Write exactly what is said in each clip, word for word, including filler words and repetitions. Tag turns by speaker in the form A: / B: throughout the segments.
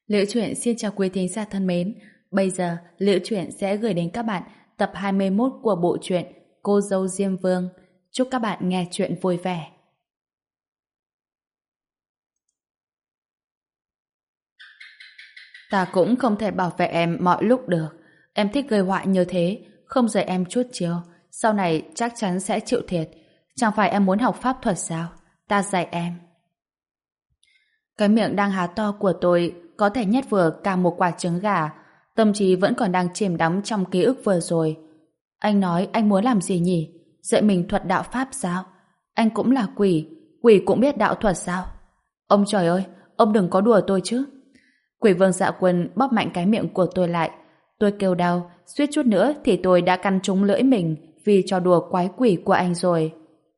A: Liễu Chuyện xin chào quý thính giả thân mến. Bây giờ, Liễu Chuyện sẽ gửi đến các bạn tập hai mươi mốt của bộ truyện Cô dâu Diêm Vương. Chúc các bạn nghe chuyện vui vẻ. Ta cũng không thể bảo vệ em mọi lúc được. Em thích gây họa như thế, không dạy em chút chiêu, sau này chắc chắn sẽ chịu thiệt. Chẳng phải em muốn học pháp thuật sao? Ta dạy em. Cái miệng đang há to của tôi có thể nhét vừa cả một quả trứng gà. Tâm trí vẫn còn đang chìm đắm trong ký ức vừa rồi. Anh nói anh muốn làm gì nhỉ? Dạy mình thuật đạo pháp sao? Anh cũng là quỷ, quỷ cũng biết đạo thuật sao? Ông trời ơi, ông đừng có đùa tôi chứ. Quỷ vương Dạ Quân bóp mạnh cái miệng của tôi lại. Tôi kêu đau, suýt chút nữa thì tôi đã căn trúng lưỡi mình vì trò đùa quái quỷ của anh rồi.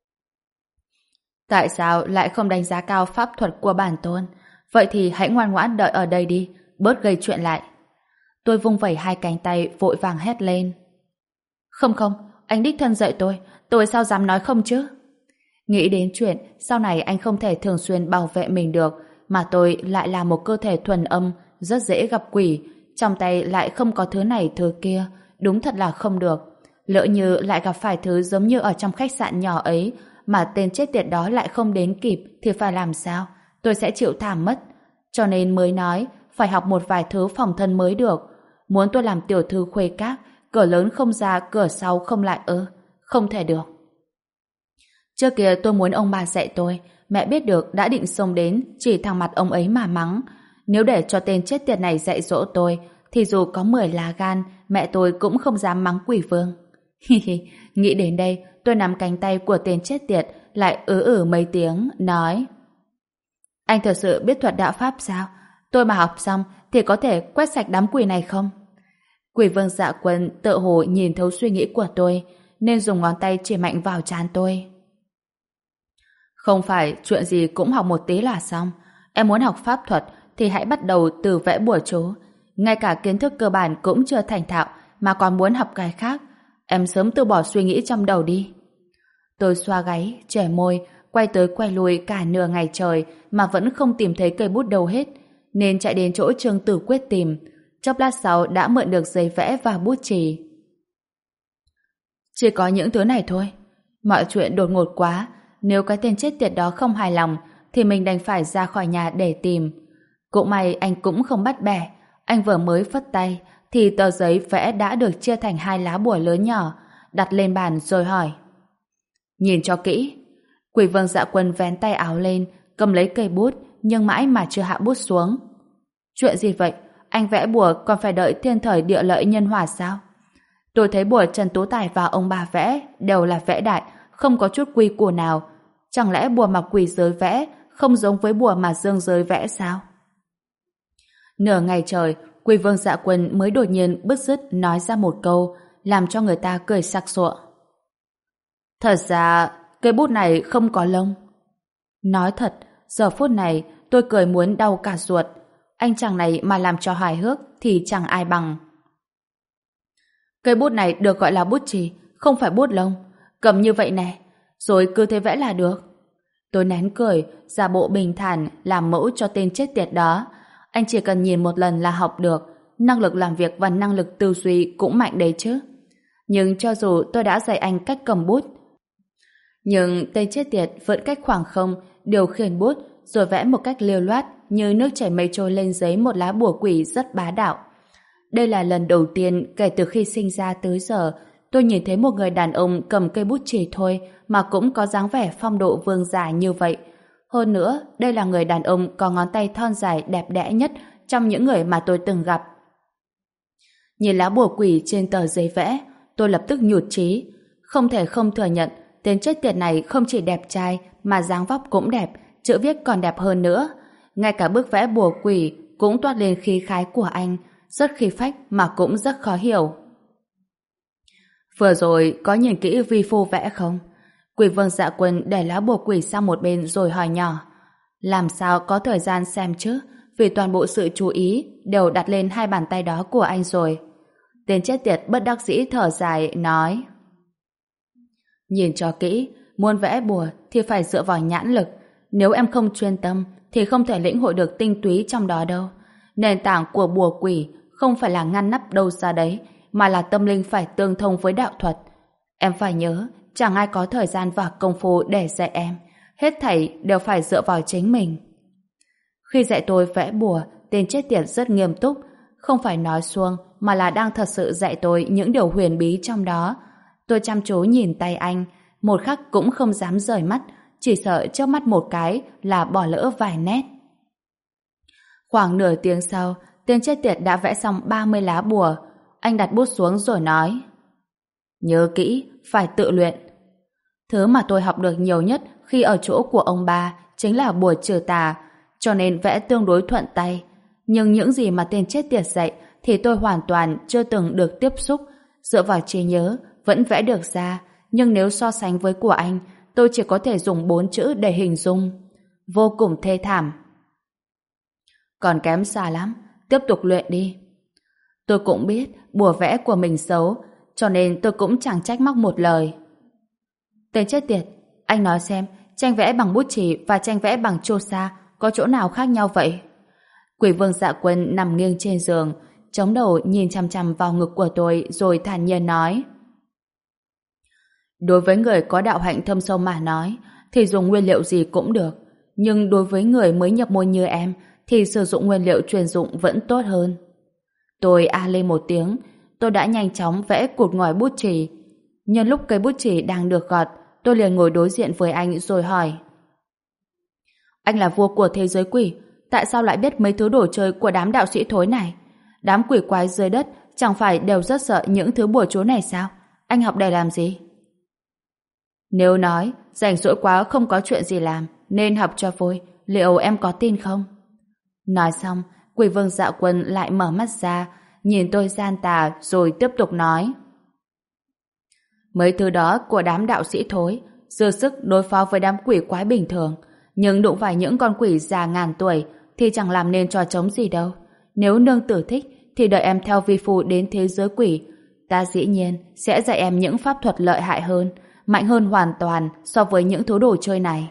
A: Tại sao lại không đánh giá cao pháp thuật của bản tôn? Vậy thì hãy ngoan ngoãn đợi ở đây đi, bớt gây chuyện lại. Tôi vung vẩy hai cánh tay vội vàng hét lên. Không không, anh đích thân dạy tôi, tôi sao dám nói không chứ? Nghĩ đến chuyện sau này anh không thể thường xuyên bảo vệ mình được, mà tôi lại là một cơ thể thuần âm, rất dễ gặp quỷ, trong tay lại không có thứ này thứ kia, đúng thật là không được. Lỡ như lại gặp phải thứ giống như ở trong khách sạn nhỏ ấy, mà tên chết tiệt đó lại không đến kịp thì phải làm sao? Tôi sẽ chịu thảm mất. Cho nên mới nói phải học một vài thứ phòng thân mới được. Muốn tôi làm tiểu thư khuê các, cửa lớn không ra cửa sau không lại ư? Không thể được. Trước kia tôi muốn ông bà dạy tôi, mẹ biết được đã định xông đến chỉ thẳng mặt ông ấy mà mắng. Nếu để cho tên chết tiệt này dạy dỗ tôi thì dù có mười lá gan mẹ tôi cũng không dám mắng quỷ vương. Hi hi, nghĩ đến đây tôi nắm cánh tay của tên chết tiệt lại ứ ử mấy tiếng nói: Anh thật sự biết thuật đạo pháp sao? Tôi mà học xong thì có thể quét sạch đám quỷ này không? Quỷ vương Dạ Quân tự hồ nhìn thấu suy nghĩ của tôi nên dùng ngón tay chỉ mạnh vào trán tôi. Không phải chuyện gì cũng học một tí là xong. Em muốn học pháp thuật thì hãy bắt đầu từ vẽ bùa chú. Ngay cả kiến thức cơ bản cũng chưa thành thạo mà còn muốn học cái khác. Em sớm từ bỏ suy nghĩ trong đầu đi. Tôi xoa gáy, chẻ môi, quay tới quay lui cả nửa ngày trời mà vẫn không tìm thấy cây bút đâu hết, nên chạy đến chỗ Trương Tử Quyết tìm. Chốc lát sau đã mượn được giấy vẽ và bút chì. Chỉ có những thứ này thôi. Mọi chuyện đột ngột quá, nếu cái tên chết tiệt đó không hài lòng thì mình đành phải ra khỏi nhà để tìm. Cũng may anh cũng không bắt bẻ. Anh vừa mới phất tay thì tờ giấy vẽ đã được chia thành hai lá bùa lớn nhỏ, đặt lên bàn rồi hỏi: Nhìn cho kỹ. Quỷ vương Dạ Quân vén tay áo lên, cầm lấy cây bút nhưng mãi mà chưa hạ bút xuống. Chuyện gì vậy? Anh vẽ bùa còn phải đợi thiên thời địa lợi nhân hòa sao? Tôi thấy bùa Trần Tú Tài và ông bà vẽ đều là vẽ đại, không có chút quy củ nào. Chẳng lẽ bùa mà quỷ giới vẽ không giống với bùa mà dương giới vẽ sao? Nửa ngày trời, Quỷ vương Dạ Quân mới đột nhiên bứt rứt nói ra một câu làm cho người ta cười sặc sụa. Thật ra cây bút này không có lông. Nói thật, giờ phút này tôi cười muốn đau cả ruột. Anh chàng này mà làm cho hài hước thì chẳng ai bằng. Cây bút này được gọi là bút chì, không phải bút lông. Cầm như vậy nè, rồi cứ thế vẽ là được. Tôi nén cười, giả bộ bình thản làm mẫu cho tên chết tiệt đó. Anh chỉ cần nhìn một lần là học được. Năng lực làm việc và năng lực tư duy cũng mạnh đấy chứ. Nhưng cho dù tôi đã dạy anh cách cầm bút, nhưng tên chết tiệt vẫn cách khoảng không điều khiển bút rồi vẽ một cách liều loát như nước chảy mây trôi lên giấy một lá bùa quỷ rất bá đạo. Đây là lần đầu tiên kể từ khi sinh ra tới giờ tôi nhìn thấy một người đàn ông cầm cây bút chì thôi mà cũng có dáng vẻ phong độ vương giả như vậy. Hơn nữa, đây là người đàn ông có ngón tay thon dài đẹp đẽ nhất trong những người mà tôi từng gặp. Nhìn lá bùa quỷ trên tờ giấy vẽ, tôi lập tức nhụt chí. Không thể không thừa nhận, tên chết tiệt này không chỉ đẹp trai mà dáng vóc cũng đẹp, chữ viết còn đẹp hơn nữa. Ngay cả bức vẽ bùa quỷ cũng toát lên khí khái của anh, rất khí phách mà cũng rất khó hiểu. Vừa rồi có nhìn kỹ vi phu vẽ không? Quỷ vương Dạ Quân để lá bùa quỷ sang một bên rồi hỏi nhỏ. Làm sao có thời gian xem chứ, vì toàn bộ sự chú ý đều đặt lên hai bàn tay đó của anh rồi. Tên chết tiệt bất đắc dĩ thở dài nói: Nhìn cho kỹ, muốn vẽ bùa thì phải dựa vào nhãn lực. Nếu em không chuyên tâm thì không thể lĩnh hội được tinh túy trong đó đâu. Nền tảng của bùa quỷ không phải là ngăn nắp đâu ra đấy, mà là tâm linh phải tương thông với đạo thuật. Em phải nhớ, chẳng ai có thời gian và công phu để dạy em. Hết thảy đều phải dựa vào chính mình. Khi dạy tôi vẽ bùa, tên chết tiệt rất nghiêm túc, không phải nói suông mà là đang thật sự dạy tôi những điều huyền bí trong đó. Tôi chăm chú nhìn tay anh, một khắc cũng không dám rời mắt, chỉ sợ chớp mắt một cái là bỏ lỡ vài nét. Khoảng nửa tiếng sau, tên chết tiệt đã vẽ xong ba mươi lá bùa. Anh đặt bút xuống rồi nói: nhớ kỹ, phải tự luyện. Thứ mà tôi học được nhiều nhất khi ở chỗ của ông ba chính là bùa trừ tà, cho nên vẽ tương đối thuận tay. Nhưng những gì mà tên chết tiệt dạy thì tôi hoàn toàn chưa từng được tiếp xúc. Dựa vào trí nhớ vẫn vẽ được ra, nhưng nếu so sánh với của anh, tôi chỉ có thể dùng bốn chữ để hình dung: vô cùng thê thảm. Còn kém xa lắm, tiếp tục luyện đi. Tôi cũng biết bùa vẽ của mình xấu, cho nên tôi cũng chẳng trách móc một lời. Tên chết tiệt, anh nói xem, tranh vẽ bằng bút chì và tranh vẽ bằng chô sa có chỗ nào khác nhau vậy? Quỷ vương Dạ Quân nằm nghiêng trên giường, chống đầu nhìn chằm chằm vào ngực của tôi rồi thản nhiên nói: đối với người có đạo hạnh thâm sâu mà nói thì dùng nguyên liệu gì cũng được, nhưng đối với người mới nhập môn như em thì sử dụng nguyên liệu chuyên dụng vẫn tốt hơn. Tôi a lên một tiếng, tôi đã nhanh chóng vẽ cụt ngòi bút chì. Nhân lúc cây bút chì đang được gọt, tôi liền ngồi đối diện với anh rồi hỏi: anh là vua của thế giới quỷ, tại sao lại biết mấy thứ đồ chơi của đám đạo sĩ thối này? Đám quỷ quái dưới đất chẳng phải đều rất sợ những thứ bùa chú này sao? Anh học để làm gì? Nếu nói rảnh rỗi quá không có chuyện gì làm nên học cho vui, liệu em có tin không? Nói xong, quỷ vương Dạ Quân lại mở mắt ra, nhìn tôi gian tà rồi tiếp tục nói: mấy thứ đó của đám đạo sĩ thối dư sức đối phó với đám quỷ quái bình thường, nhưng đụng phải những con quỷ già ngàn tuổi thì chẳng làm nên trò trống gì đâu. Nếu nương tử thích thì đợi em theo vi phu đến thế giới quỷ, ta dĩ nhiên sẽ dạy em những pháp thuật lợi hại hơn, mạnh hơn hoàn toàn so với những thứ đồ chơi này.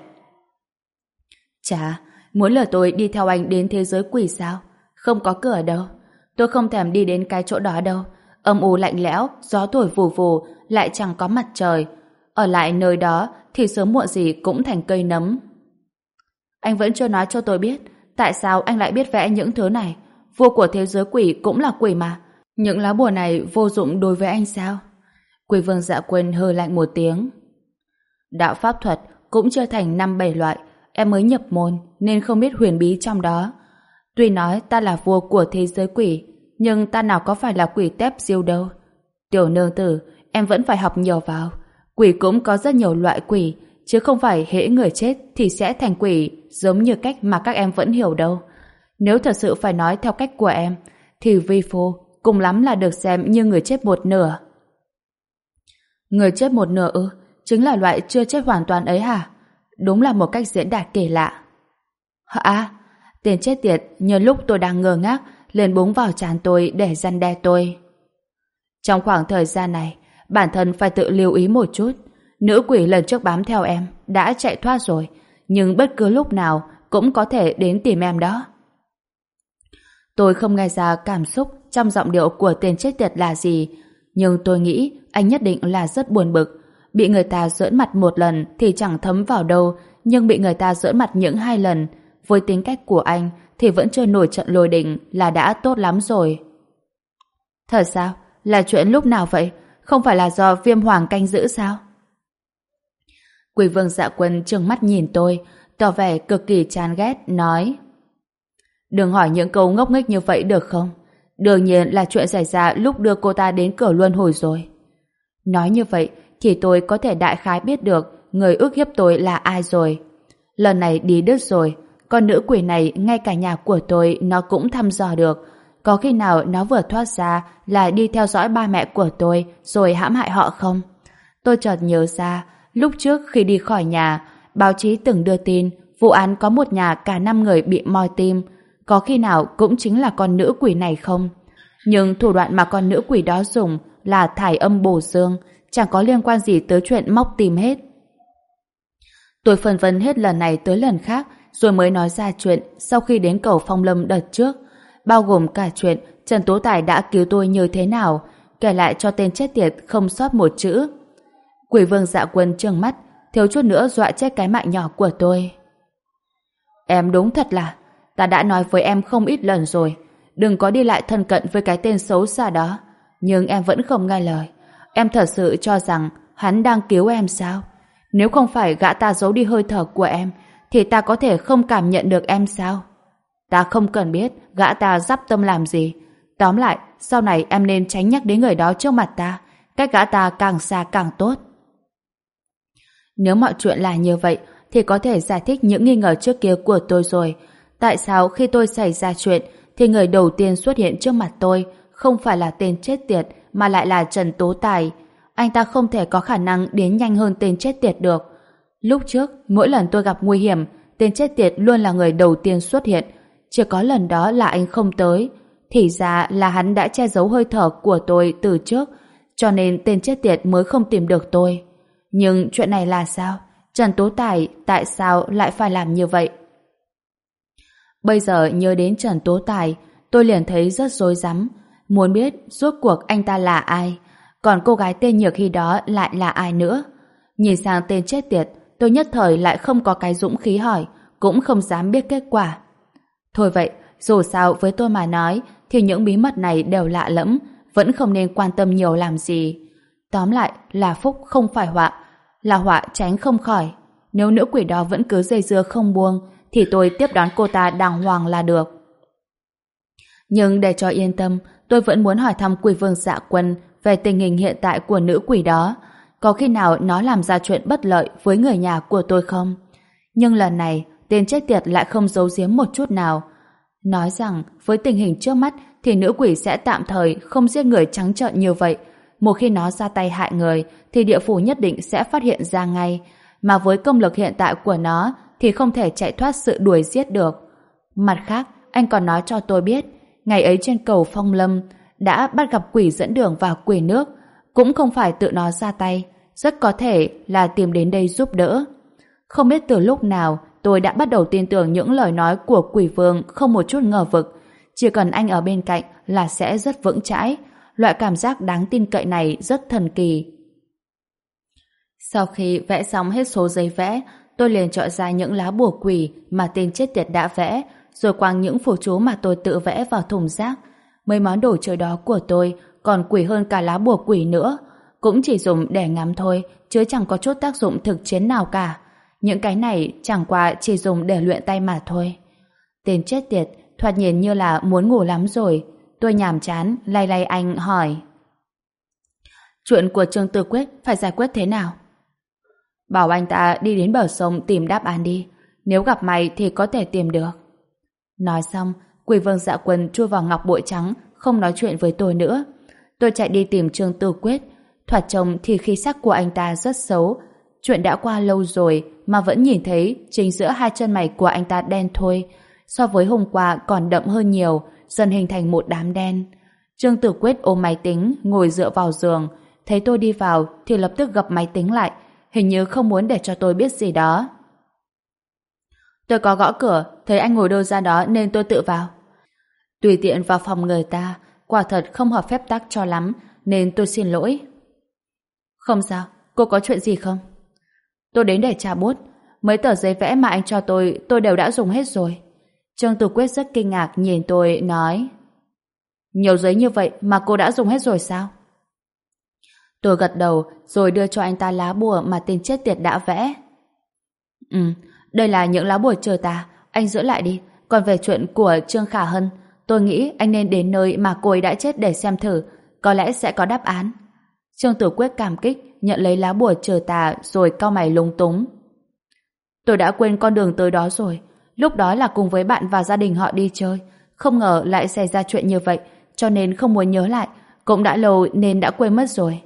A: Chà, muốn lừa tôi đi theo anh đến thế giới quỷ sao? Không có cửa đâu. Tôi không thèm đi đến cái chỗ đó đâu. Âm u lạnh lẽo, gió thổi vù vù, lại chẳng có mặt trời. Ở lại nơi đó thì sớm muộn gì cũng thành cây nấm. Anh vẫn chưa nói cho tôi biết tại sao anh lại biết vẽ những thứ này. Vua của thế giới quỷ cũng là quỷ mà. Những lá bùa này vô dụng đối với anh sao? Quỷ vương Dạ Quân hừ lạnh một tiếng. Đạo pháp thuật cũng chưa thành năm bảy loại, em mới nhập môn nên không biết huyền bí trong đó. Tuy nói ta là vua của thế giới quỷ, nhưng ta nào có phải là quỷ tép diêu đâu. Tiểu nương tử, em vẫn phải học nhiều vào. Quỷ cũng có rất nhiều loại quỷ, chứ không phải hễ người chết thì sẽ thành quỷ giống như cách mà các em vẫn hiểu đâu. Nếu thật sự phải nói theo cách của em, thì vi phu cùng lắm là được xem như người chết một nửa. Người chết một nửa ư? Chính là loại chưa chết hoàn toàn ấy hả? Đúng là một cách diễn đạt kỳ lạ. À, tên chết tiệt nhân lúc tôi đang ngơ ngác liền búng vào trán tôi để răn đe tôi. Trong khoảng thời gian này, bản thân phải tự lưu ý một chút. Nữ quỷ lần trước bám theo em đã chạy thoát rồi, nhưng bất cứ lúc nào cũng có thể đến tìm em đó. Tôi không nghe ra cảm xúc trong giọng điệu của tên chết tiệt là gì, nhưng tôi nghĩ anh nhất định là rất buồn bực. Bị người ta giỡn mặt một lần thì chẳng thấm vào đâu, nhưng bị người ta giỡn mặt những hai lần, với tính cách của anh thì vẫn chưa nổi trận lôi đình là đã tốt lắm rồi. Thật sao? Là chuyện lúc nào vậy? Không phải là do Viêm Hoàng canh giữ sao? Quỷ vương Dạ Quân trừng mắt nhìn tôi, tỏ vẻ cực kỳ chán ghét, nói: đừng hỏi những câu ngốc nghếch như vậy được không? Đương nhiên là chuyện xảy ra lúc đưa cô ta đến cửa luân hồi rồi. Nói như vậy thì tôi có thể đại khái biết được người ức hiếp tôi là ai rồi. Lần này đi đứt rồi, con nữ quỷ này ngay cả nhà của tôi nó cũng thăm dò được. Có khi nào nó vừa thoát ra là đi theo dõi ba mẹ của tôi rồi hãm hại họ không? Tôi chợt nhớ ra, lúc trước khi đi khỏi nhà, báo chí từng đưa tin vụ án có một nhà cả năm người bị moi tim. Có khi nào cũng chính là con nữ quỷ này không? Nhưng thủ đoạn mà con nữ quỷ đó dùng là thải âm bổ dương, chẳng có liên quan gì tới chuyện móc tim hết. Tôi phân vân hết lần này tới lần khác, rồi mới nói ra chuyện sau khi đến cầu Phong Lâm đợt trước. bao gồm cả chuyện Trần Tố Tài đã cứu tôi như thế nào, kể lại cho tên chết tiệt không sót một chữ. Quỷ vương Dạ Quân trừng mắt, thiếu chút nữa dọa chết cái mạng nhỏ của tôi. Em đúng thật là, ta đã nói với em không ít lần rồi, đừng có đi lại thân cận với cái tên xấu xa đó, nhưng em vẫn không nghe lời. Em thật sự cho rằng hắn đang cứu em sao? Nếu không phải gã ta giấu đi hơi thở của em, thì ta có thể không cảm nhận được em sao? Ta không cần biết gã ta dắp tâm làm gì. Tóm lại, sau này em nên tránh nhắc đến người đó trước mặt ta. Cách gã ta càng xa càng tốt. Nếu mọi chuyện là như vậy, thì có thể giải thích những nghi ngờ trước kia của tôi rồi. Tại sao khi tôi xảy ra chuyện, thì người đầu tiên xuất hiện trước mặt tôi không phải là tên chết tiệt, mà lại là Trần Tố Tài. Anh ta không thể có khả năng đến nhanh hơn tên chết tiệt được. Lúc trước, mỗi lần tôi gặp nguy hiểm, tên chết tiệt luôn là người đầu tiên xuất hiện. Chỉ có lần đó là anh không tới. Thì ra là hắn đã che giấu hơi thở của tôi từ trước, cho nên tên chết tiệt mới không tìm được tôi. Nhưng chuyện này là sao? Trần Tố Tài tại sao lại phải làm như vậy? Bây giờ nhớ đến Trần Tố Tài, tôi liền thấy rất rối rắm, muốn biết rốt cuộc anh ta là ai, còn cô gái tên Nhược khi đó lại là ai nữa. Nhìn sang tên chết tiệt, tôi nhất thời lại không có cái dũng khí hỏi, cũng không dám biết kết quả. Thôi vậy, dù sao với tôi mà nói, thì những bí mật này đều lạ lẫm, vẫn không nên quan tâm nhiều làm gì. Tóm lại là phúc không phải họa, là họa tránh không khỏi. Nếu nữ quỷ đó vẫn cứ dây dưa không buông, thì tôi tiếp đón cô ta đàng hoàng là được. Nhưng để cho yên tâm, tôi vẫn muốn hỏi thăm quỷ vương Dạ Quân về tình hình hiện tại của nữ quỷ đó. Có khi nào nó làm ra chuyện bất lợi với người nhà của tôi không? Nhưng lần này, tên chết tiệt lại không giấu giếm một chút nào. Nói rằng, với tình hình trước mắt thì nữ quỷ sẽ tạm thời không giết người trắng trợn như vậy. Một khi nó ra tay hại người, thì địa phủ nhất định sẽ phát hiện ra ngay. Mà với công lực hiện tại của nó, thì không thể chạy thoát sự đuổi giết được. Mặt khác, anh còn nói cho tôi biết, ngày ấy trên cầu Phong Lâm đã bắt gặp quỷ dẫn đường vào quỷ nước, cũng không phải tự nó ra tay, rất có thể là tìm đến đây giúp đỡ. Không biết từ lúc nào tôi đã bắt đầu tin tưởng những lời nói của quỷ vương không một chút ngờ vực. Chỉ cần anh ở bên cạnh là sẽ rất vững chãi. Loại cảm giác đáng tin cậy này rất thần kỳ. Sau khi vẽ xong hết số giấy vẽ, tôi liền chọn ra những lá bùa quỷ mà tên chết tiệt đã vẽ, rồi quăng những phù chú mà tôi tự vẽ vào thùng rác. Mấy món đồ chơi đó của tôi còn quỷ hơn cả lá bùa quỷ nữa. Cũng chỉ dùng để ngắm thôi, chứ chẳng có chút tác dụng thực chiến nào cả. Những cái này chẳng qua chỉ dùng để luyện tay mà thôi. Tên chết tiệt thoạt nhìn như là muốn ngủ lắm rồi. Tôi nhàm chán lay lay anh hỏi: chuyện của Trương Tư Quyết phải giải quyết thế nào? Bảo anh ta đi đến bờ sông tìm đáp án đi. Nếu gặp mày thì có thể tìm được. Nói xong, quỷ vương Dạ Quân chui vào ngọc bội trắng, không nói chuyện với tôi nữa. Tôi chạy đi tìm Trương Tư Quyết. Thoạt trông thì khí sắc của anh ta rất xấu. Chuyện đã qua lâu rồi mà vẫn nhìn thấy chính giữa hai chân mày của anh ta đen thôi. So với hôm qua còn đậm hơn nhiều, dần hình thành một đám đen. Trương Tử Quyết ôm máy tính, ngồi dựa vào giường. Thấy tôi đi vào thì lập tức gập máy tính lại, hình như không muốn để cho tôi biết gì đó. Tôi có gõ cửa, thấy anh ngồi đâu ra đó nên tôi tự vào. Tùy tiện vào phòng người ta, quả thật không hợp phép tắc cho lắm, nên tôi xin lỗi. Không sao, cô có chuyện gì không? Tôi đến để trả bút. Mấy tờ giấy vẽ mà anh cho tôi, tôi đều đã dùng hết rồi. Trương Tử Quyết rất kinh ngạc nhìn tôi, nói: nhiều giấy như vậy mà cô đã dùng hết rồi sao? Tôi gật đầu rồi đưa cho anh ta lá bùa mà tên chết tiệt đã vẽ. Ừ, đây là những lá bùa chờ ta, anh giữ lại đi. Còn về chuyện của Trương Khả Hân, tôi nghĩ anh nên đến nơi mà cô ấy đã chết để xem thử, có lẽ sẽ có đáp án. Trương Tử Quyết cảm kích nhận lấy lá bùa chờ ta rồi cau mày lúng túng. Tôi đã quên con đường tới đó rồi. Lúc đó là cùng với bạn và gia đình họ đi chơi, không ngờ lại xảy ra chuyện như vậy, cho nên không muốn nhớ lại. Cũng đã lâu nên đã quên mất rồi.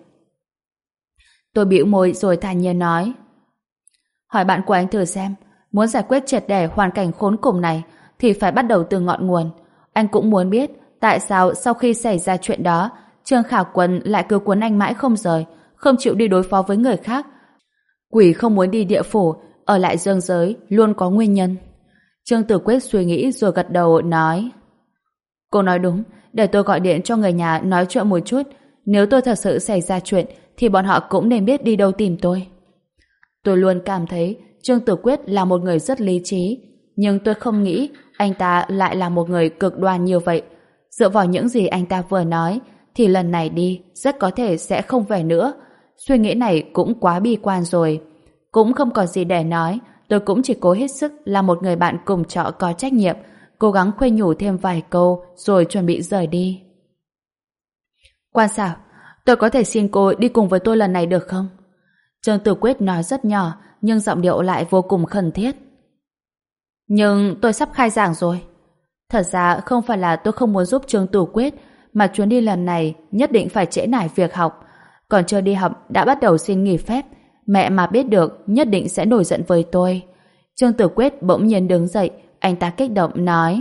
A: Tôi bĩu môi rồi thản nhiên nói: hỏi bạn của anh thử xem, muốn giải quyết triệt để hoàn cảnh khốn cùng này thì phải bắt đầu từ ngọn nguồn. Anh cũng muốn biết tại sao sau khi xảy ra chuyện đó, Trương Khả Quân lại cứ cuốn anh mãi không rời, không chịu đi đối phó với người khác. Quỷ không muốn đi địa phủ, ở lại dương giới luôn có nguyên nhân. Trương Tử Quyết suy nghĩ rồi gật đầu nói: Cô nói đúng, để tôi gọi điện cho người nhà nói chuyện một chút. Nếu tôi thật sự xảy ra chuyện thì bọn họ cũng nên biết đi đâu tìm tôi. Tôi luôn cảm thấy Trương Tử Quyết là một người rất lý trí, nhưng tôi không nghĩ anh ta lại là một người cực đoan như vậy. Dựa vào những gì anh ta vừa nói thì lần này đi rất có thể sẽ không về nữa. Suy nghĩ này cũng quá bi quan rồi. Cũng không còn gì để nói, tôi cũng chỉ cố hết sức là một người bạn cùng trọ có trách nhiệm, cố gắng khuyên nhủ thêm vài câu rồi chuẩn bị rời đi. Quan Sảo, tôi có thể xin cô đi cùng với tôi lần này được không? Trương Tử Quyết nói rất nhỏ, nhưng giọng điệu lại vô cùng khẩn thiết. Nhưng tôi sắp khai giảng rồi. Thật ra không phải là tôi không muốn giúp Trương Tử Quyết, mà chuyến đi lần này nhất định phải trễ nải việc học. Còn chưa đi học đã bắt đầu xin nghỉ phép. Mẹ mà biết được nhất định sẽ nổi giận với tôi. Trương Tử Quyết bỗng nhiên đứng dậy, anh ta kích động nói.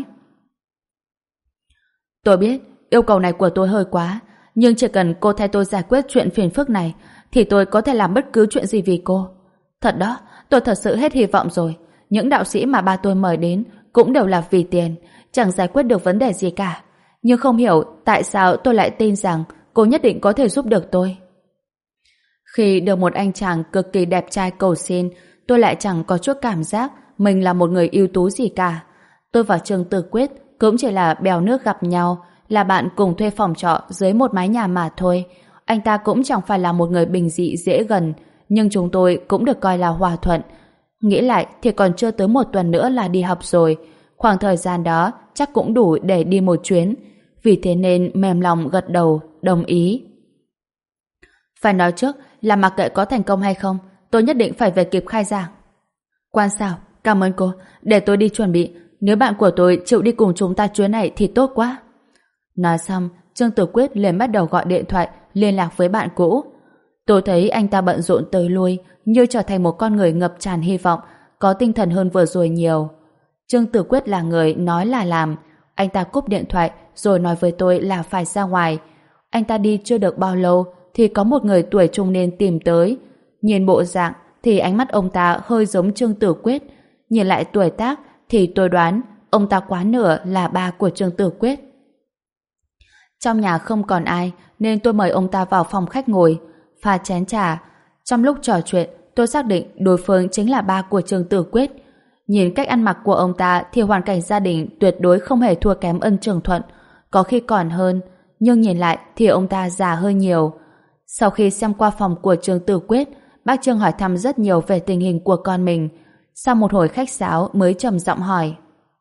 A: Tôi biết yêu cầu này của tôi hơi quá, nhưng chỉ cần cô thay tôi giải quyết chuyện phiền phức này thì tôi có thể làm bất cứ chuyện gì vì cô. Thật đó, tôi thật sự hết hy vọng rồi. Những đạo sĩ mà ba tôi mời đến cũng đều là vì tiền, chẳng giải quyết được vấn đề gì cả. Nhưng không hiểu tại sao tôi lại tin rằng cô nhất định có thể giúp được tôi. Khi được một anh chàng cực kỳ đẹp trai cầu xin, tôi lại chẳng có chút cảm giác mình là một người ưu tú gì cả. Tôi và Trương Tử Quyết cũng chỉ là bèo nước gặp nhau, là bạn cùng thuê phòng trọ dưới một mái nhà mà thôi. Anh ta cũng chẳng phải là một người bình dị dễ gần, nhưng chúng tôi cũng được coi là hòa thuận. Nghĩ lại thì còn chưa tới một tuần nữa là đi học rồi. Khoảng thời gian đó chắc cũng đủ để đi một chuyến. Vì thế nên mềm lòng gật đầu, đồng ý. Phải nói trước là mặc kệ có thành công hay không, tôi nhất định phải về kịp khai giảng. Quan Sảo, cảm ơn cô, để tôi đi chuẩn bị. Nếu bạn của tôi chịu đi cùng chúng ta chuyến này thì tốt quá. Nói xong, Trương Tử Quyết liền bắt đầu gọi điện thoại liên lạc với bạn cũ. Tôi thấy anh ta bận rộn tới lui, như trở thành một con người ngập tràn hy vọng, có tinh thần hơn vừa rồi nhiều. Trương Tử Quyết là người nói là làm. Anh ta cúp điện thoại rồi nói với tôi là phải ra ngoài. Anh ta đi chưa được bao lâu thì có một người tuổi trung niên tìm tới. Nhìn bộ dạng thì ánh mắt ông ta hơi giống Trương Tử Quyết. Nhìn lại tuổi tác thì tôi đoán ông ta quá nửa là ba của Trương Tử Quyết. Trong nhà không còn ai nên tôi mời ông ta vào phòng khách ngồi, pha chén trà. Trong lúc trò chuyện, tôi xác định đối phương chính là ba của Trương Tử Quyết. Nhìn cách ăn mặc của ông ta thì hoàn cảnh gia đình tuyệt đối không hề thua kém Ân Trường Thuận, có khi còn hơn, nhưng nhìn lại thì ông ta già hơn nhiều. Sau khi xem qua phòng của Trương Tử Quyết, bác Trương hỏi thăm rất nhiều về tình hình của con mình. Sau một hồi khách sáo mới trầm giọng hỏi.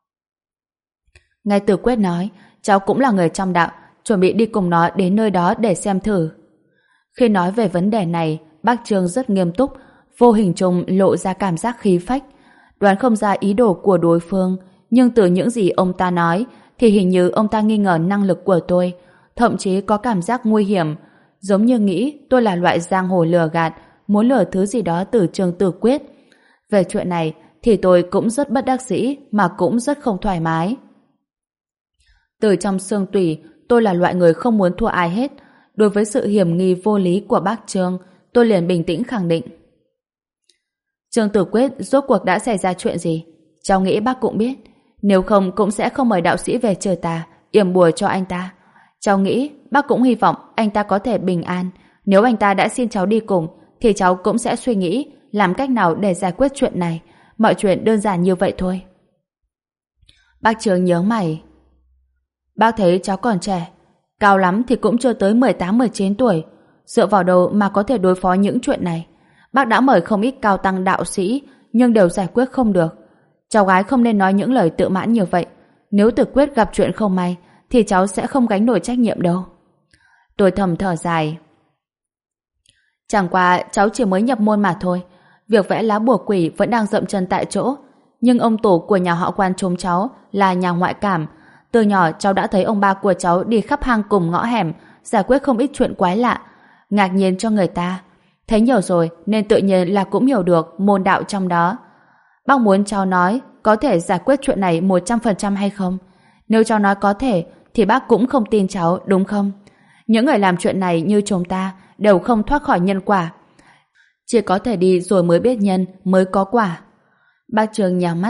A: Nghe Tử Quyết nói, cháu cũng là người trong đạo, chuẩn bị đi cùng nó đến nơi đó để xem thử. Khi nói về vấn đề này, bác Trương rất nghiêm túc, vô hình chung lộ ra cảm giác khí phách. Đoán không ra ý đồ của đối phương, nhưng từ những gì ông ta nói thì hình như ông ta nghi ngờ năng lực của tôi, thậm chí có cảm giác nguy hiểm, giống như nghĩ tôi là loại giang hồ lừa gạt, muốn lừa thứ gì đó từ Trương Tử Quyết. Về chuyện này thì tôi cũng rất bất đắc dĩ mà cũng rất không thoải mái. Từ trong xương tủy, tôi là loại người không muốn thua ai hết. Đối với sự hiểm nghi vô lý của bác Trương, tôi liền bình tĩnh khẳng định. Trương Tử Quyết rốt cuộc đã xảy ra chuyện gì? Cháu nghĩ bác cũng biết. Nếu không cũng sẽ không mời đạo sĩ về trừ tà, yểm bùa cho anh ta. Cháu nghĩ bác cũng hy vọng anh ta có thể bình an. Nếu anh ta đã xin cháu đi cùng thì cháu cũng sẽ suy nghĩ làm cách nào để giải quyết chuyện này. Mọi chuyện đơn giản như vậy thôi. Bác Trương nhớ mày. Bác thấy cháu còn trẻ, cao lắm thì cũng chưa tới mười tám mười chín tuổi. Dựa vào đâu mà có thể đối phó những chuyện này? Bác đã mời không ít cao tăng đạo sĩ nhưng đều giải quyết không được. Cháu gái không nên nói những lời tự mãn như vậy. Nếu Tử Quyết gặp chuyện không may thì cháu sẽ không gánh nổi trách nhiệm đâu. Tôi thầm thở dài. Chẳng qua cháu chỉ mới nhập môn mà thôi. Việc vẽ lá bùa quỷ vẫn đang dậm chân tại chỗ. Nhưng ông tổ của nhà họ Quan chúng cháu là nhà ngoại cảm. Từ nhỏ cháu đã thấy ông ba của cháu đi khắp hang cùng ngõ hẻm, giải quyết không ít chuyện quái lạ, ngạc nhiên cho người ta. Thấy nhiều rồi nên tự nhiên là cũng hiểu được môn đạo trong đó. Bác muốn cháu nói có thể giải quyết chuyện này một trăm phần trăm hay không? Nếu cháu nói có thể thì bác cũng không tin cháu, đúng không? Những người làm chuyện này như chúng ta đều không thoát khỏi nhân quả. Chỉ có thể đi rồi mới biết nhân, mới có quả. Bác Trương nhắm mắt,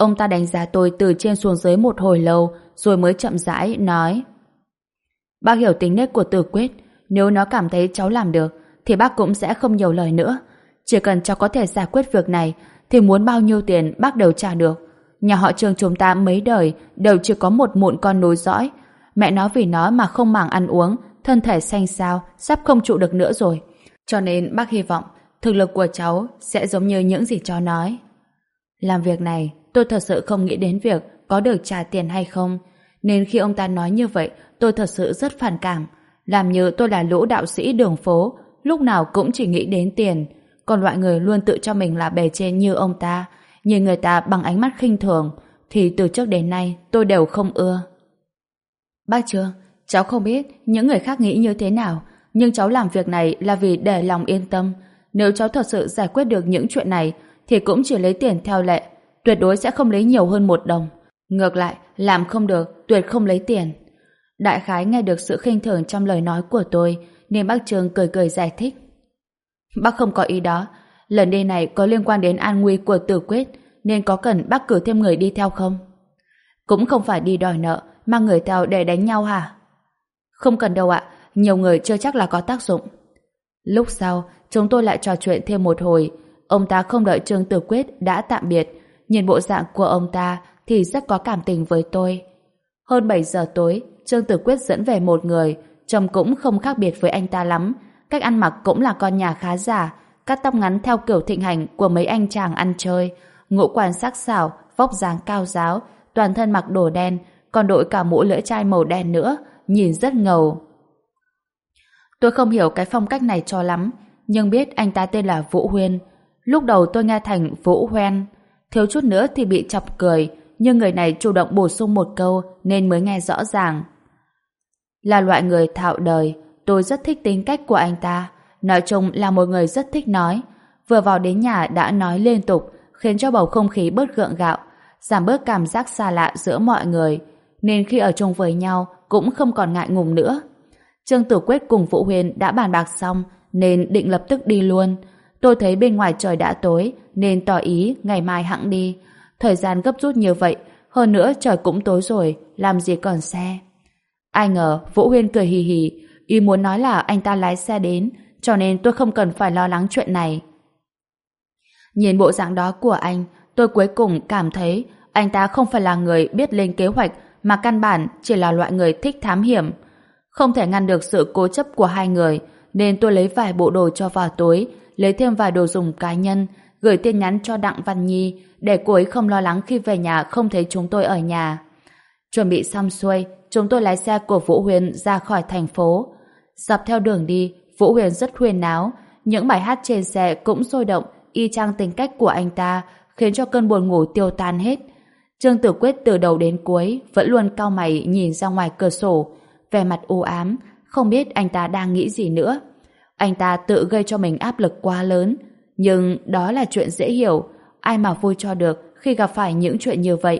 A: Ông ta đánh giá tôi từ trên xuống dưới một hồi lâu, rồi mới chậm rãi nói: Bác hiểu tính nết của Tử Quyết, nếu nó cảm thấy cháu làm được thì bác cũng sẽ không nhiều lời nữa. Chỉ cần cháu có thể giải quyết việc này thì muốn bao nhiêu tiền bác đều trả được. Nhà họ Trương chúng ta mấy đời đều chỉ có một mụn con nối dõi. Mẹ nó vì nó mà không màng ăn uống, thân thể xanh xao, sắp không trụ được nữa rồi. Cho nên bác hy vọng thực lực của cháu sẽ giống như những gì cháu nói. Làm việc này tôi thật sự không nghĩ đến việc có được trả tiền hay không, nên khi ông ta nói như vậy tôi thật sự rất phản cảm, làm như tôi là lũ đạo sĩ đường phố, lúc nào cũng chỉ nghĩ đến tiền. Còn loại người luôn tự cho mình là bề trên như ông ta, nhìn người ta bằng ánh mắt khinh thường, thì từ trước đến nay tôi đều không ưa. Bác Trương, cháu không biết những người khác nghĩ như thế nào, nhưng cháu làm việc này là vì để lòng yên tâm. Nếu cháu thật sự giải quyết được những chuyện này thì cũng chỉ lấy tiền theo lệ, tuyệt đối sẽ không lấy nhiều hơn một đồng. Ngược lại, làm không được, tuyệt không lấy tiền. Đại khái nghe được sự khinh thường trong lời nói của tôi, nên bác Trương cười cười giải thích. Bác không có ý đó, lần đi này có liên quan đến an nguy của Tử Quyết, nên có cần bác cử thêm người đi theo không? Cũng không phải đi đòi nợ, mang người theo để đánh nhau hả? Không cần đâu ạ, nhiều người chưa chắc là có tác dụng. Lúc sau, chúng tôi lại trò chuyện thêm một hồi. Ông ta không đợi Trương Tử Quyết đã tạm biệt, nhìn bộ dạng của ông ta thì rất có cảm tình với tôi. Hơn bảy giờ tối, Trương Tử Quyết dẫn về một người, trông cũng không khác biệt với anh ta lắm, cách ăn mặc cũng là con nhà khá giả, cắt tóc ngắn theo kiểu thịnh hành của mấy anh chàng ăn chơi, ngũ quan sắc sảo, vóc dáng cao ráo, toàn thân mặc đồ đen, còn đội cả mũ lưỡi chai màu đen nữa, nhìn rất ngầu. Tôi không hiểu cái phong cách này cho lắm, nhưng biết anh ta tên là Vũ Huyên. Lúc đầu tôi nghe thành Vũ Hoen, thiếu chút nữa thì bị chọc cười, nhưng người này chủ động bổ sung một câu nên mới nghe rõ ràng. Là loại người thạo đời, tôi rất thích tính cách của anh ta. Nói chung là một người rất thích nói. Vừa vào đến nhà đã nói liên tục, khiến cho bầu không khí bớt gượng gạo, giảm bớt cảm giác xa lạ giữa mọi người, nên khi ở chung với nhau cũng không còn ngại ngùng nữa. Trương Tử Quyết cùng Vũ Huyền đã bàn bạc xong nên định lập tức đi luôn. Tôi thấy bên ngoài trời đã tối nên tỏ ý ngày mai hẵng đi. Thời gian gấp rút như vậy, hơn nữa trời cũng tối rồi, làm gì còn xe. Ai ngờ Vũ Huyên cười hì hì, ý muốn nói là anh ta lái xe đến, cho nên tôi không cần phải lo lắng chuyện này. Nhìn bộ dạng đó của anh, tôi cuối cùng cảm thấy anh ta không phải là người biết lên kế hoạch, mà căn bản chỉ là loại người thích thám hiểm. Không thể ngăn được sự cố chấp của hai người, nên tôi lấy vài bộ đồ cho vào túi, lấy thêm vài đồ dùng cá nhân, gửi tin nhắn cho Đặng Văn Nhi để cô ấy không lo lắng khi về nhà không thấy chúng tôi ở nhà. Chuẩn bị xong xuôi, chúng tôi lái xe của Vũ Huyền ra khỏi thành phố. Dọc theo đường đi, Vũ Huyền rất huyên náo, những bài hát trên xe cũng sôi động, y chang tính cách của anh ta, khiến cho cơn buồn ngủ tiêu tan hết. Trương Tử Quyết từ đầu đến cuối vẫn luôn cau mày nhìn ra ngoài cửa sổ, vẻ mặt u ám, không biết anh ta đang nghĩ gì nữa. Anh ta tự gây cho mình áp lực quá lớn, nhưng đó là chuyện dễ hiểu, ai mà vui cho được khi gặp phải những chuyện như vậy.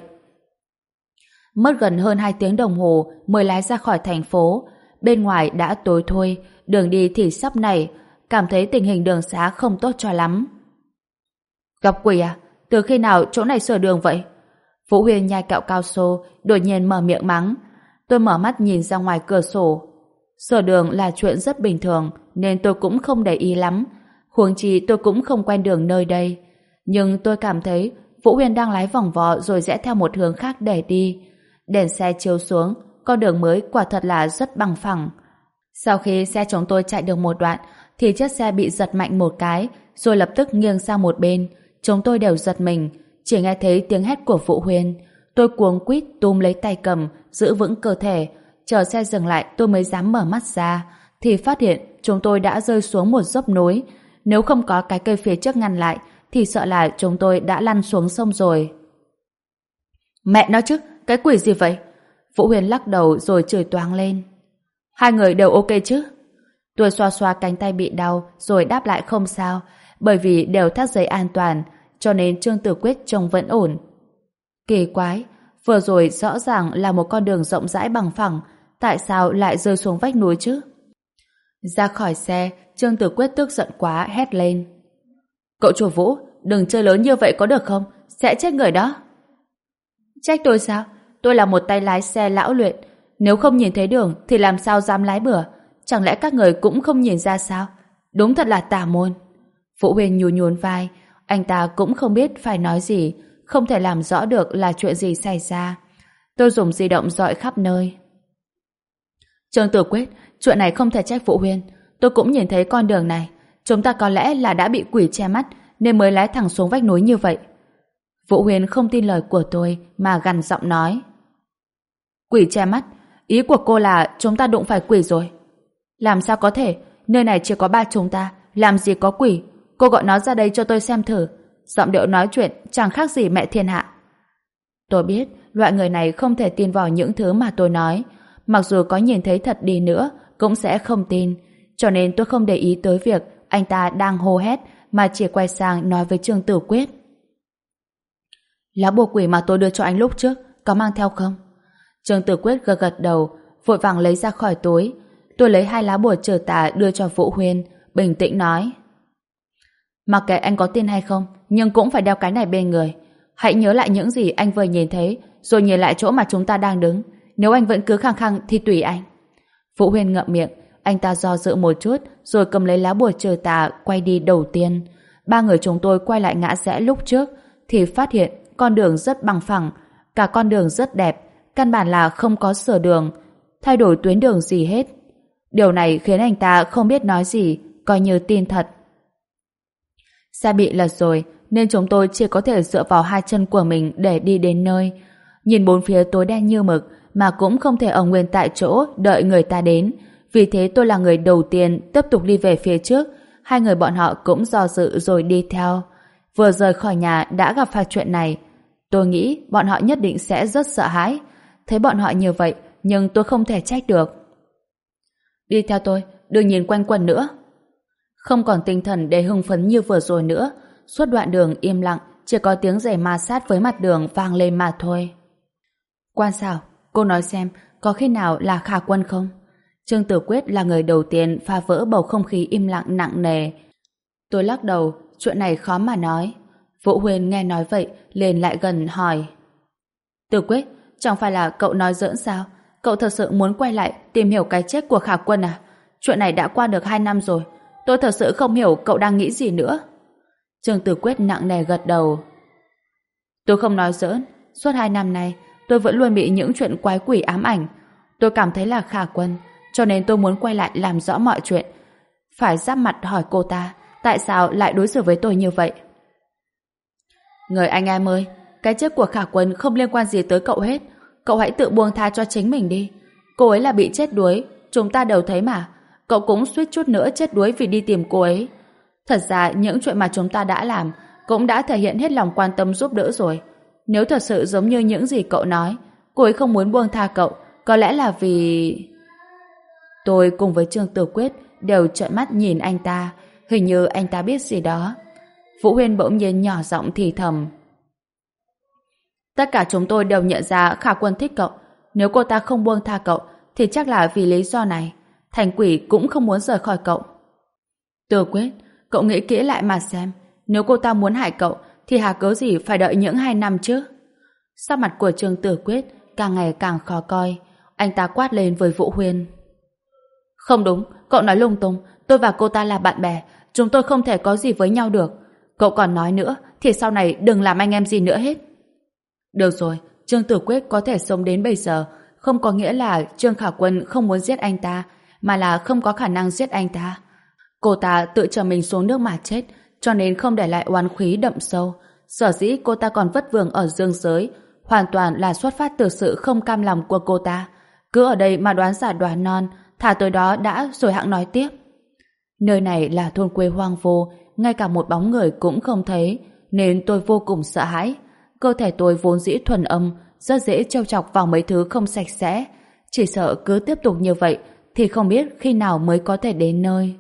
A: Mất gần hơn hai tiếng đồng hồ mới lái ra khỏi thành phố. Bên ngoài đã tối thôi, đường đi thì sắp nảy, cảm thấy tình hình đường xá không tốt cho lắm. Gặp quỷ à? Từ khi nào chỗ này sửa đường vậy? Vũ Huyền nhai kẹo cao su, đột nhiên mở miệng mắng. Tôi mở mắt nhìn ra ngoài cửa sổ. Sửa đường là chuyện rất bình thường, nên tôi cũng không để ý lắm. Huống chi tôi cũng không quen đường nơi đây. Nhưng tôi cảm thấy Vũ Huyền đang lái vòng vò rồi rẽ theo một hướng khác để đi. Đèn xe chiếu xuống, con đường mới quả thật là rất bằng phẳng. Sau khi xe chúng tôi chạy được một đoạn, thì chiếc xe bị giật mạnh một cái, rồi lập tức nghiêng sang một bên. Chúng tôi đều giật mình, chỉ nghe thấy tiếng hét của Vũ Huyền. Tôi cuống quýt túm lấy tay cầm, giữ vững cơ thể. Chờ xe dừng lại tôi mới dám mở mắt ra, thì phát hiện chúng tôi đã rơi xuống một dốc núi. Nếu không có cái cây phía trước ngăn lại, thì sợ là chúng tôi đã lăn xuống sông rồi. Mẹ nói chứ, cái quỷ gì vậy? Vũ Huyền lắc đầu rồi chửi toáng lên. Hai người đều ok chứ? Tôi xoa xoa cánh tay bị đau rồi đáp lại không sao, bởi vì đều thắt dây an toàn, cho nên Trương Tử Quyết trông vẫn ổn. Kỳ quái, vừa rồi rõ ràng là một con đường rộng rãi bằng phẳng, tại sao lại rơi xuống vách núi chứ? Ra khỏi xe, Trương Tử Quyết tức giận quá hét lên. Cậu chủ Vũ, đừng chơi lớn như vậy có được không? Sẽ chết người đó. Trách tôi sao? Tôi là một tay lái xe lão luyện. Nếu không nhìn thấy đường thì làm sao dám lái bừa? Chẳng lẽ các người cũng không nhìn ra sao? Đúng thật là tà môn. Vũ Huyên nhún nhún vai. Anh ta cũng không biết phải nói gì, không thể làm rõ được là chuyện gì xảy ra. Tôi dùng di động dọi khắp nơi. Trương Tử Quyết, chuyện này không thể trách Vũ Huyên. Tôi cũng nhìn thấy con đường này. Chúng ta có lẽ là đã bị quỷ che mắt nên mới lái thẳng xuống vách núi như vậy. Vũ Huyên không tin lời của tôi mà gằn giọng nói. Quỷ che mắt? Ý của cô là chúng ta đụng phải quỷ rồi. Làm sao có thể? Nơi này chỉ có ba chúng ta, làm gì có quỷ? Cô gọi nó ra đây cho tôi xem thử. Giọng điệu nói chuyện chẳng khác gì mẹ thiên hạ. Tôi biết loại người này không thể tin vào những thứ mà tôi nói. Mặc dù có nhìn thấy thật đi nữa cũng sẽ không tin. Cho nên tôi không để ý tới việc anh ta đang hô hét mà chỉ quay sang nói với Trương Tử Quyết. Lá bùa quỷ mà tôi đưa cho anh lúc trước có mang theo không? Trương Tử Quyết gật gật đầu, vội vàng lấy ra khỏi túi. Tôi lấy hai lá bùa trừ tà đưa cho Vũ Huyên, bình tĩnh nói. Mặc kệ anh có tin hay không, nhưng cũng phải đeo cái này bên người. Hãy nhớ lại những gì anh vừa nhìn thấy, rồi nhìn lại chỗ mà chúng ta đang đứng. Nếu anh vẫn cứ khăng khăng thì tùy anh. Vũ Huyên ngậm miệng, anh ta do dự một chút, rồi cầm lấy lá bùa trừ tà quay đi đầu tiên. Ba người chúng tôi quay lại ngã rẽ lúc trước, thì phát hiện con đường rất bằng phẳng, cả con đường rất đẹp, căn bản là không có sửa đường, thay đổi tuyến đường gì hết. Điều này khiến anh ta không biết nói gì, coi như tin thật. Xe bị lật rồi, nên chúng tôi chỉ có thể dựa vào hai chân của mình để đi đến nơi. Nhìn bốn phía tối đen như mực, mà cũng không thể ở nguyên tại chỗ đợi người ta đến. Vì thế tôi là người đầu tiên tiếp tục đi về phía trước. Hai người bọn họ cũng do dự rồi đi theo. Vừa rời khỏi nhà đã gặp phải chuyện này. Tôi nghĩ bọn họ nhất định sẽ rất sợ hãi. Thấy bọn họ như vậy, nhưng tôi không thể trách được. Đi theo tôi, đừng nhìn quanh quẩn nữa. Không còn tinh thần để hưng phấn như vừa rồi nữa. Suốt đoạn đường im lặng, chỉ có tiếng giày ma sát với mặt đường vang lên mà thôi. Quan Sảo, cô nói xem, có khi nào là Khả Quân không? Trương Tử Quyết là người đầu tiên phá vỡ bầu không khí im lặng nặng nề. Tôi lắc đầu, chuyện này khó mà nói. Vũ Huyên nghe nói vậy, liền lại gần hỏi. Tử Quyết, chẳng phải là cậu nói giỡn sao? Cậu thật sự muốn quay lại tìm hiểu cái chết của Khả Quân à? Chuyện này đã qua được hai năm rồi. Tôi thật sự không hiểu cậu đang nghĩ gì nữa. Trương Tử Quyết nặng nề gật đầu. Tôi không nói giỡn. Suốt hai năm nay, tôi vẫn luôn bị những chuyện quái quỷ ám ảnh. Tôi cảm thấy là Khả Quân, cho nên tôi muốn quay lại làm rõ mọi chuyện. Phải giáp mặt hỏi cô ta, tại sao lại đối xử với tôi như vậy? Người anh em ơi, cái chết của Khả Quân không liên quan gì tới cậu hết. Cậu hãy tự buông tha cho chính mình đi. Cô ấy là bị chết đuối, chúng ta đều thấy mà. Cậu cũng suýt chút nữa chết đuối vì đi tìm cô ấy. Thật ra những chuyện mà chúng ta đã làm cũng đã thể hiện hết lòng quan tâm giúp đỡ rồi. Nếu thật sự giống như những gì cậu nói, cô ấy không muốn buông tha cậu, có lẽ là vì... Tôi cùng với Trương Tử Quyết đều trợn mắt nhìn anh ta, hình như anh ta biết gì đó. Vũ Huyên bỗng nhiên nhỏ giọng thì thầm. Tất cả chúng tôi đều nhận ra Khả Quân thích cậu. Nếu cô ta không buông tha cậu thì chắc là vì lý do này. Thành quỷ cũng không muốn rời khỏi cậu. Tử Quyết, cậu nghĩ kỹ lại mà xem. Nếu cô ta muốn hại cậu thì hà cớ gì phải đợi những hai năm chứ? Sắc mặt của Trương Tử Quyết càng ngày càng khó coi. Anh ta quát lên với Vũ Huyên. Không đúng, cậu nói lung tung. Tôi và cô ta là bạn bè, chúng tôi không thể có gì với nhau được. Cậu còn nói nữa thì sau này đừng làm anh em gì nữa hết. Được rồi, Trương Tử Quyết có thể sống đến bây giờ không có nghĩa là Trương Khả Quân không muốn giết anh ta, mà là không có khả năng giết anh ta. Cô ta tự trở mình xuống nước mà chết, cho nên không để lại oán khí đậm sâu. Sở dĩ cô ta còn vất vưởng ở dương giới, hoàn toàn là xuất phát từ sự không cam lòng của cô ta. Cứ ở đây mà đoán giả đoán non, thả tới đó đã rồi hẵng nói tiếp. Nơi này là thôn quê hoang vô, ngay cả một bóng người cũng không thấy, nên tôi vô cùng sợ hãi. Cơ thể tôi vốn dĩ thuần âm, rất dễ trêu chọc vào mấy thứ không sạch sẽ. Chỉ sợ cứ tiếp tục như vậy thì không biết khi nào mới có thể đến nơi.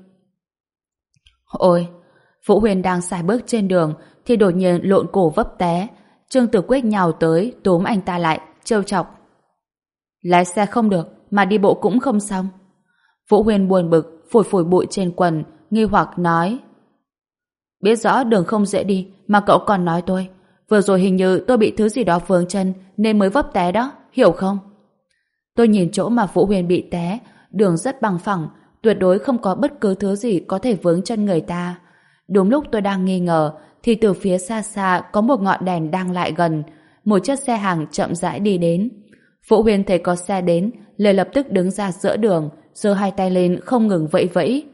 A: Ôi! Vũ Huyền đang xài bước trên đường thì đột nhiên lộn cổ vấp té. Trương Tử Quyết nhào tới túm anh ta lại, trêu chọc. Lái xe không được, mà đi bộ cũng không xong. Vũ Huyền buồn bực, phủi phủi bụi trên quần, nghi hoặc nói. Biết rõ đường không dễ đi mà cậu còn nói tôi. Vừa rồi hình như tôi bị thứ gì đó vướng chân nên mới vấp té đó, hiểu không? Tôi nhìn chỗ mà Vũ Huyên bị té, đường rất bằng phẳng, tuyệt đối không có bất cứ thứ gì có thể vướng chân người ta. Đúng lúc tôi đang nghi ngờ, thì từ phía xa xa có một ngọn đèn đang lại gần. Một chiếc xe hàng chậm rãi đi đến. Vũ Huyên thấy có xe đến, liền lập tức đứng ra giữa đường, giơ hai tay lên không ngừng vẫy vẫy.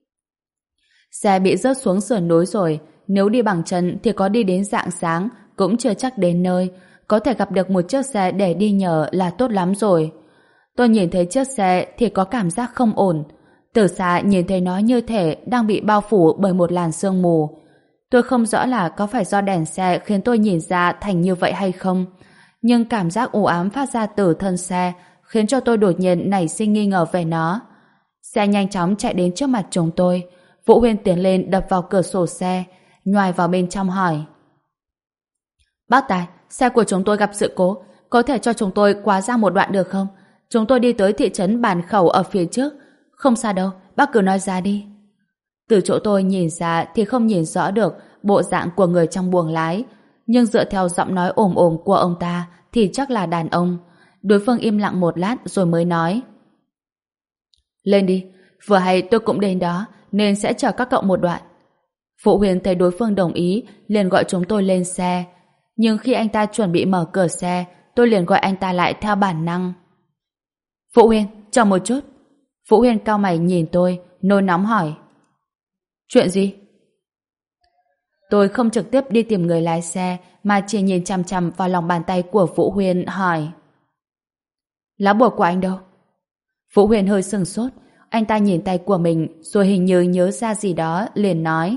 A: Xe bị rớt xuống sườn núi rồi, nếu đi bằng chân thì có đi đến rạng sáng, cũng chưa chắc đến nơi. Có thể gặp được một chiếc xe để đi nhờ là tốt lắm rồi. Tôi nhìn thấy chiếc xe thì có cảm giác không ổn. Từ xa nhìn thấy nó như thể đang bị bao phủ bởi một làn sương mù. Tôi không rõ là có phải do đèn xe khiến tôi nhìn ra thành như vậy hay không. Nhưng cảm giác u ám phát ra từ thân xe khiến cho tôi đột nhiên nảy sinh nghi ngờ về nó. Xe nhanh chóng chạy đến trước mặt chúng tôi. Vũ Huyên tiến lên đập vào cửa sổ xe, nhoài vào bên trong hỏi. Bác Tài, xe của chúng tôi gặp sự cố, có thể cho chúng tôi qua ra một đoạn được không? Chúng tôi đi tới thị trấn Bàn Khẩu ở phía trước. Không xa đâu, bác cứ nói ra đi. Từ chỗ tôi nhìn ra thì không nhìn rõ được bộ dạng của người trong buồng lái, nhưng dựa theo giọng nói ồm ồm của ông ta thì chắc là đàn ông. Đối phương im lặng một lát rồi mới nói. Lên đi, vừa hay tôi cũng đến đó nên sẽ chờ các cậu một đoạn. Phụ Huyền thấy đối phương đồng ý liền gọi chúng tôi lên xe, nhưng khi anh ta chuẩn bị mở cửa xe tôi liền gọi anh ta lại theo bản năng. Phụ Huyền, chờ một chút. Phụ Huyền cau mày nhìn tôi, nôn nóng hỏi. Chuyện gì? Tôi không trực tiếp đi tìm người lái xe mà chỉ nhìn chằm chằm vào lòng bàn tay của Vũ Huyền hỏi. Lá bùa của anh đâu? Vũ Huyền hơi sừng sốt. Anh ta nhìn tay của mình rồi hình như nhớ ra gì đó liền nói.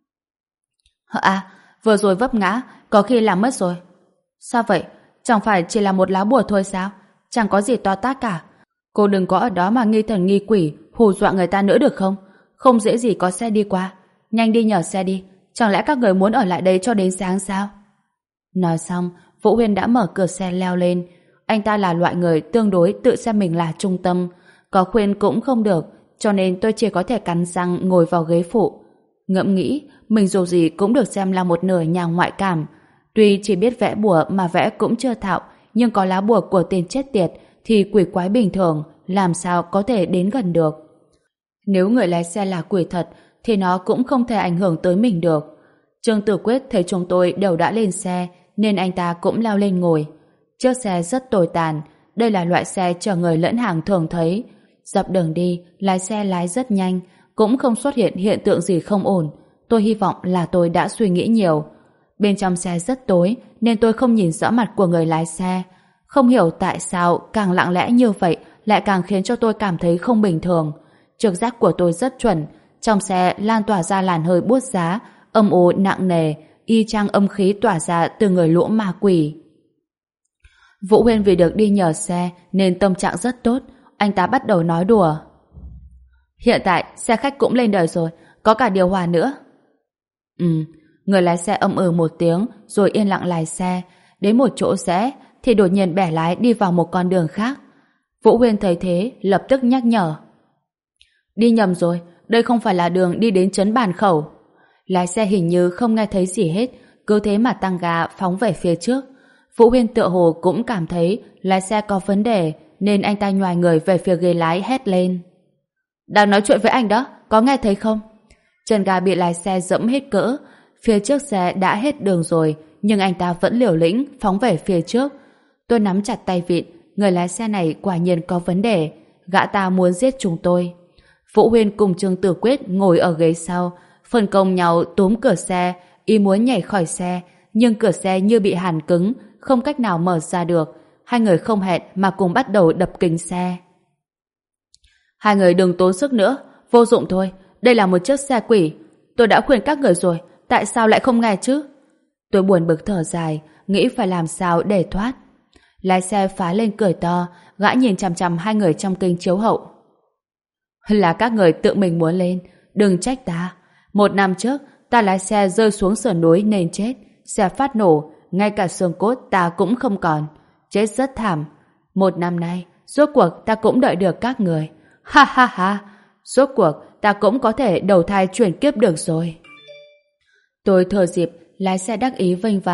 A: À, vừa rồi vấp ngã, có khi làm mất rồi. Sao vậy? Chẳng phải chỉ là một lá bùa thôi sao? Chẳng có gì to tát cả. Cô đừng có ở đó mà nghi thần nghi quỷ hù dọa người ta nữa được không? Không dễ gì có xe đi qua. Nhanh đi nhờ xe đi. Chẳng lẽ các người muốn ở lại đây cho đến sáng sao? Nói xong, Vũ Huyên đã mở cửa xe leo lên. Anh ta là loại người tương đối tự xem mình là trung tâm. Có khuyên cũng không được, cho nên tôi chỉ có thể cắn răng ngồi vào ghế phụ. Ngẫm nghĩ, mình dù gì cũng được xem là một nửa nhà ngoại cảm. Tuy chỉ biết vẽ bùa mà vẽ cũng chưa thạo, nhưng có lá bùa của tên chết tiệt thì quỷ quái bình thường làm sao có thể đến gần được. Nếu người lái xe là quỷ thật thì nó cũng không thể ảnh hưởng tới mình được. Trương Tử Quyết thấy chúng tôi đều đã lên xe nên anh ta cũng leo lên ngồi. Chiếc xe rất tồi tàn, đây là loại xe chở người lẫn hàng thường thấy. Dọc đường đi, lái xe lái rất nhanh, cũng không xuất hiện hiện tượng gì không ổn. Tôi hy vọng là tôi đã suy nghĩ nhiều. Bên trong xe rất tối nên tôi không nhìn rõ mặt của người lái xe. Không hiểu tại sao càng lặng lẽ như vậy lại càng khiến cho tôi cảm thấy không bình thường. Trực giác của tôi rất chuẩn. Trong xe lan tỏa ra làn hơi buốt giá, âm u nặng nề, y chang âm khí tỏa ra từ người lũ ma quỷ. Vũ Huyên vì được đi nhờ xe nên tâm trạng rất tốt. Anh ta bắt đầu nói đùa. Hiện tại xe khách cũng lên đời rồi, có cả điều hòa nữa. Ừ, người lái xe âm ừ một tiếng rồi yên lặng lái xe. Đến một chỗ rẽ thì đột nhiên bẻ lái đi vào một con đường khác. Vũ Huyên thấy thế lập tức nhắc nhở. Đi nhầm rồi, đây không phải là đường đi đến trấn Bàn Khẩu. Lái xe hình như không nghe thấy gì hết, cứ thế mà tăng ga phóng về phía trước. Vũ Huyên tựa hồ cũng cảm thấy lái xe có vấn đề nên anh ta nhoài người về phía ghế lái hét lên. Đang nói chuyện với anh đó, có nghe thấy không? Chân ga bị lái xe dẫm hết cỡ, phía trước xe đã hết đường rồi nhưng anh ta vẫn liều lĩnh phóng về phía trước. Tôi nắm chặt tay vịn, người lái xe này quả nhiên có vấn đề, gã ta muốn giết chúng tôi. Vũ Huyên cùng Trương Tử Quyết ngồi ở ghế sau, phân công nhau túm cửa xe, ý muốn nhảy khỏi xe, nhưng cửa xe như bị hàn cứng, không cách nào mở ra được. Hai người không hẹn mà cùng bắt đầu đập kính xe. Hai người đừng tốn sức nữa, vô dụng thôi, đây là một chiếc xe quỷ. Tôi đã khuyên các người rồi, tại sao lại không nghe chứ? Tôi buồn bực thở dài, nghĩ phải làm sao để thoát. Lái xe phá lên cười to, gã nhìn chằm chằm hai người trong kính chiếu hậu. Là các người tự mình muốn lên, đừng trách ta. Một năm trước, ta lái xe rơi xuống sườn núi nên chết, xe phát nổ, ngay cả xương cốt ta cũng không còn, chết rất thảm. Một năm nay, rốt cuộc ta cũng đợi được các người. Ha ha ha, rốt cuộc ta cũng có thể đầu thai chuyển kiếp được rồi. Tôi thừa dịp lái xe đắc ý vênh váo,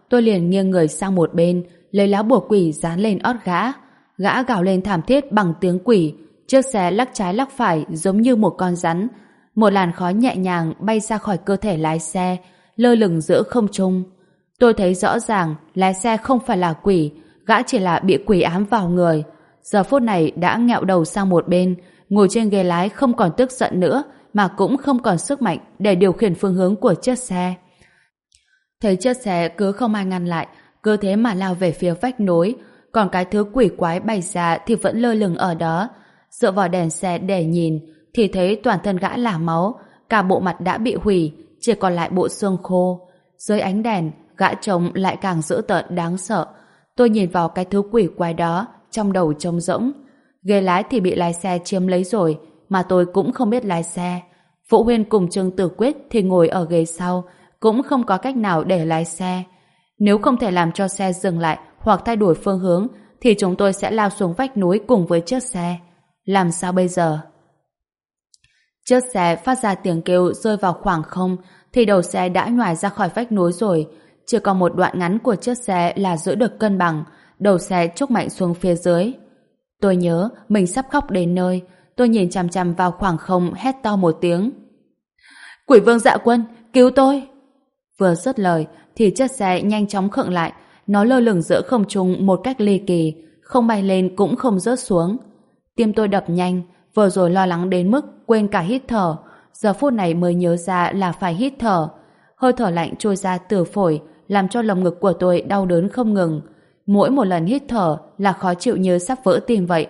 A: tôi liền nghiêng người sang một bên, lấy lá bùa quỷ dán lên ót gã. Gã gào lên thảm thiết bằng tiếng quỷ, chiếc xe lắc trái lắc phải giống như một con rắn. Một làn khói nhẹ nhàng bay ra khỏi cơ thể lái xe, lơ lửng giữa không trung. Tôi thấy rõ ràng lái xe không phải là quỷ, gã chỉ là bị quỷ ám vào người. Giờ phút này đã nghẹo đầu sang một bên, ngồi trên ghế lái không còn tức giận nữa, mà cũng không còn sức mạnh để điều khiển phương hướng của chiếc xe. Thấy chiếc xe cứ không ai ngăn lại, cứ thế mà lao về phía vách núi, còn cái thứ quỷ quái bay ra thì vẫn lơ lửng ở đó. Dựa vào đèn xe để nhìn, thì thấy toàn thân gã là máu, cả bộ mặt đã bị hủy, chỉ còn lại bộ xương khô. Dưới ánh đèn, gã trông lại càng dữ tợn đáng sợ. Tôi nhìn vào cái thứ quỷ quái đó, trong đầu trống rỗng. Ghế lái thì bị lái xe chiếm lấy rồi, mà tôi cũng không biết lái xe. Vũ Huyên cùng Trương Tử Quyết thì ngồi ở ghế sau, cũng không có cách nào để lái xe. Nếu không thể làm cho xe dừng lại hoặc thay đổi phương hướng, thì chúng tôi sẽ lao xuống vách núi cùng với chiếc xe. Làm sao bây giờ? Chiếc xe phát ra tiếng kêu rơi vào khoảng không, thì đầu xe đã nhoài ra khỏi vách núi rồi. Chỉ còn một đoạn ngắn của chiếc xe là giữ được cân bằng, đầu xe trúc mạnh xuống phía dưới. Tôi nhớ mình sắp khóc đến nơi. Tôi nhìn chằm chằm vào khoảng không, hét to một tiếng: Quỷ Vương Dạ Quân, cứu tôi! Vừa dứt lời thì chiếc xe nhanh chóng khựng lại. Nó lơ lửng giữa không trung một cách ly kỳ, không bay lên cũng không rớt xuống. Tim tôi đập nhanh, vừa rồi lo lắng đến mức quên cả hít thở, giờ phút này mới nhớ ra là phải hít thở. Hơi thở lạnh trôi ra từ phổi, làm cho lồng ngực của tôi đau đớn không ngừng. Mỗi một lần hít thở là khó chịu như sắp vỡ tim vậy.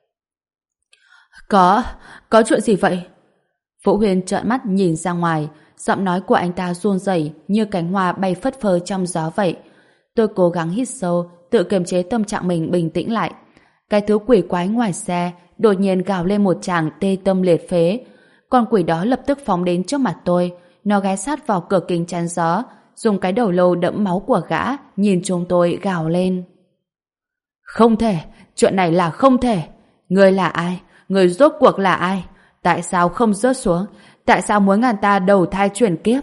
A: Có, có chuyện gì vậy? Vũ Huyên trợn mắt nhìn ra ngoài, giọng nói của anh ta run rẩy như cánh hoa bay phất phơ trong gió vậy. Tôi cố gắng hít sâu, tự kiềm chế tâm trạng mình bình tĩnh lại. Cái thứ quỷ quái ngoài xe đột nhiên gào lên một tràng tê tâm liệt phế. Con quỷ đó lập tức phóng đến trước mặt tôi. Nó ghé sát vào cửa kính chắn gió, dùng cái đầu lâu đẫm máu của gã nhìn chúng tôi gào lên: Không thể, chuyện này là không thể. Ngươi là ai? Ngươi rốt cuộc là ai? Tại sao không rớt xuống? Tại sao muốn ngàn ta đầu thai chuyển kiếp?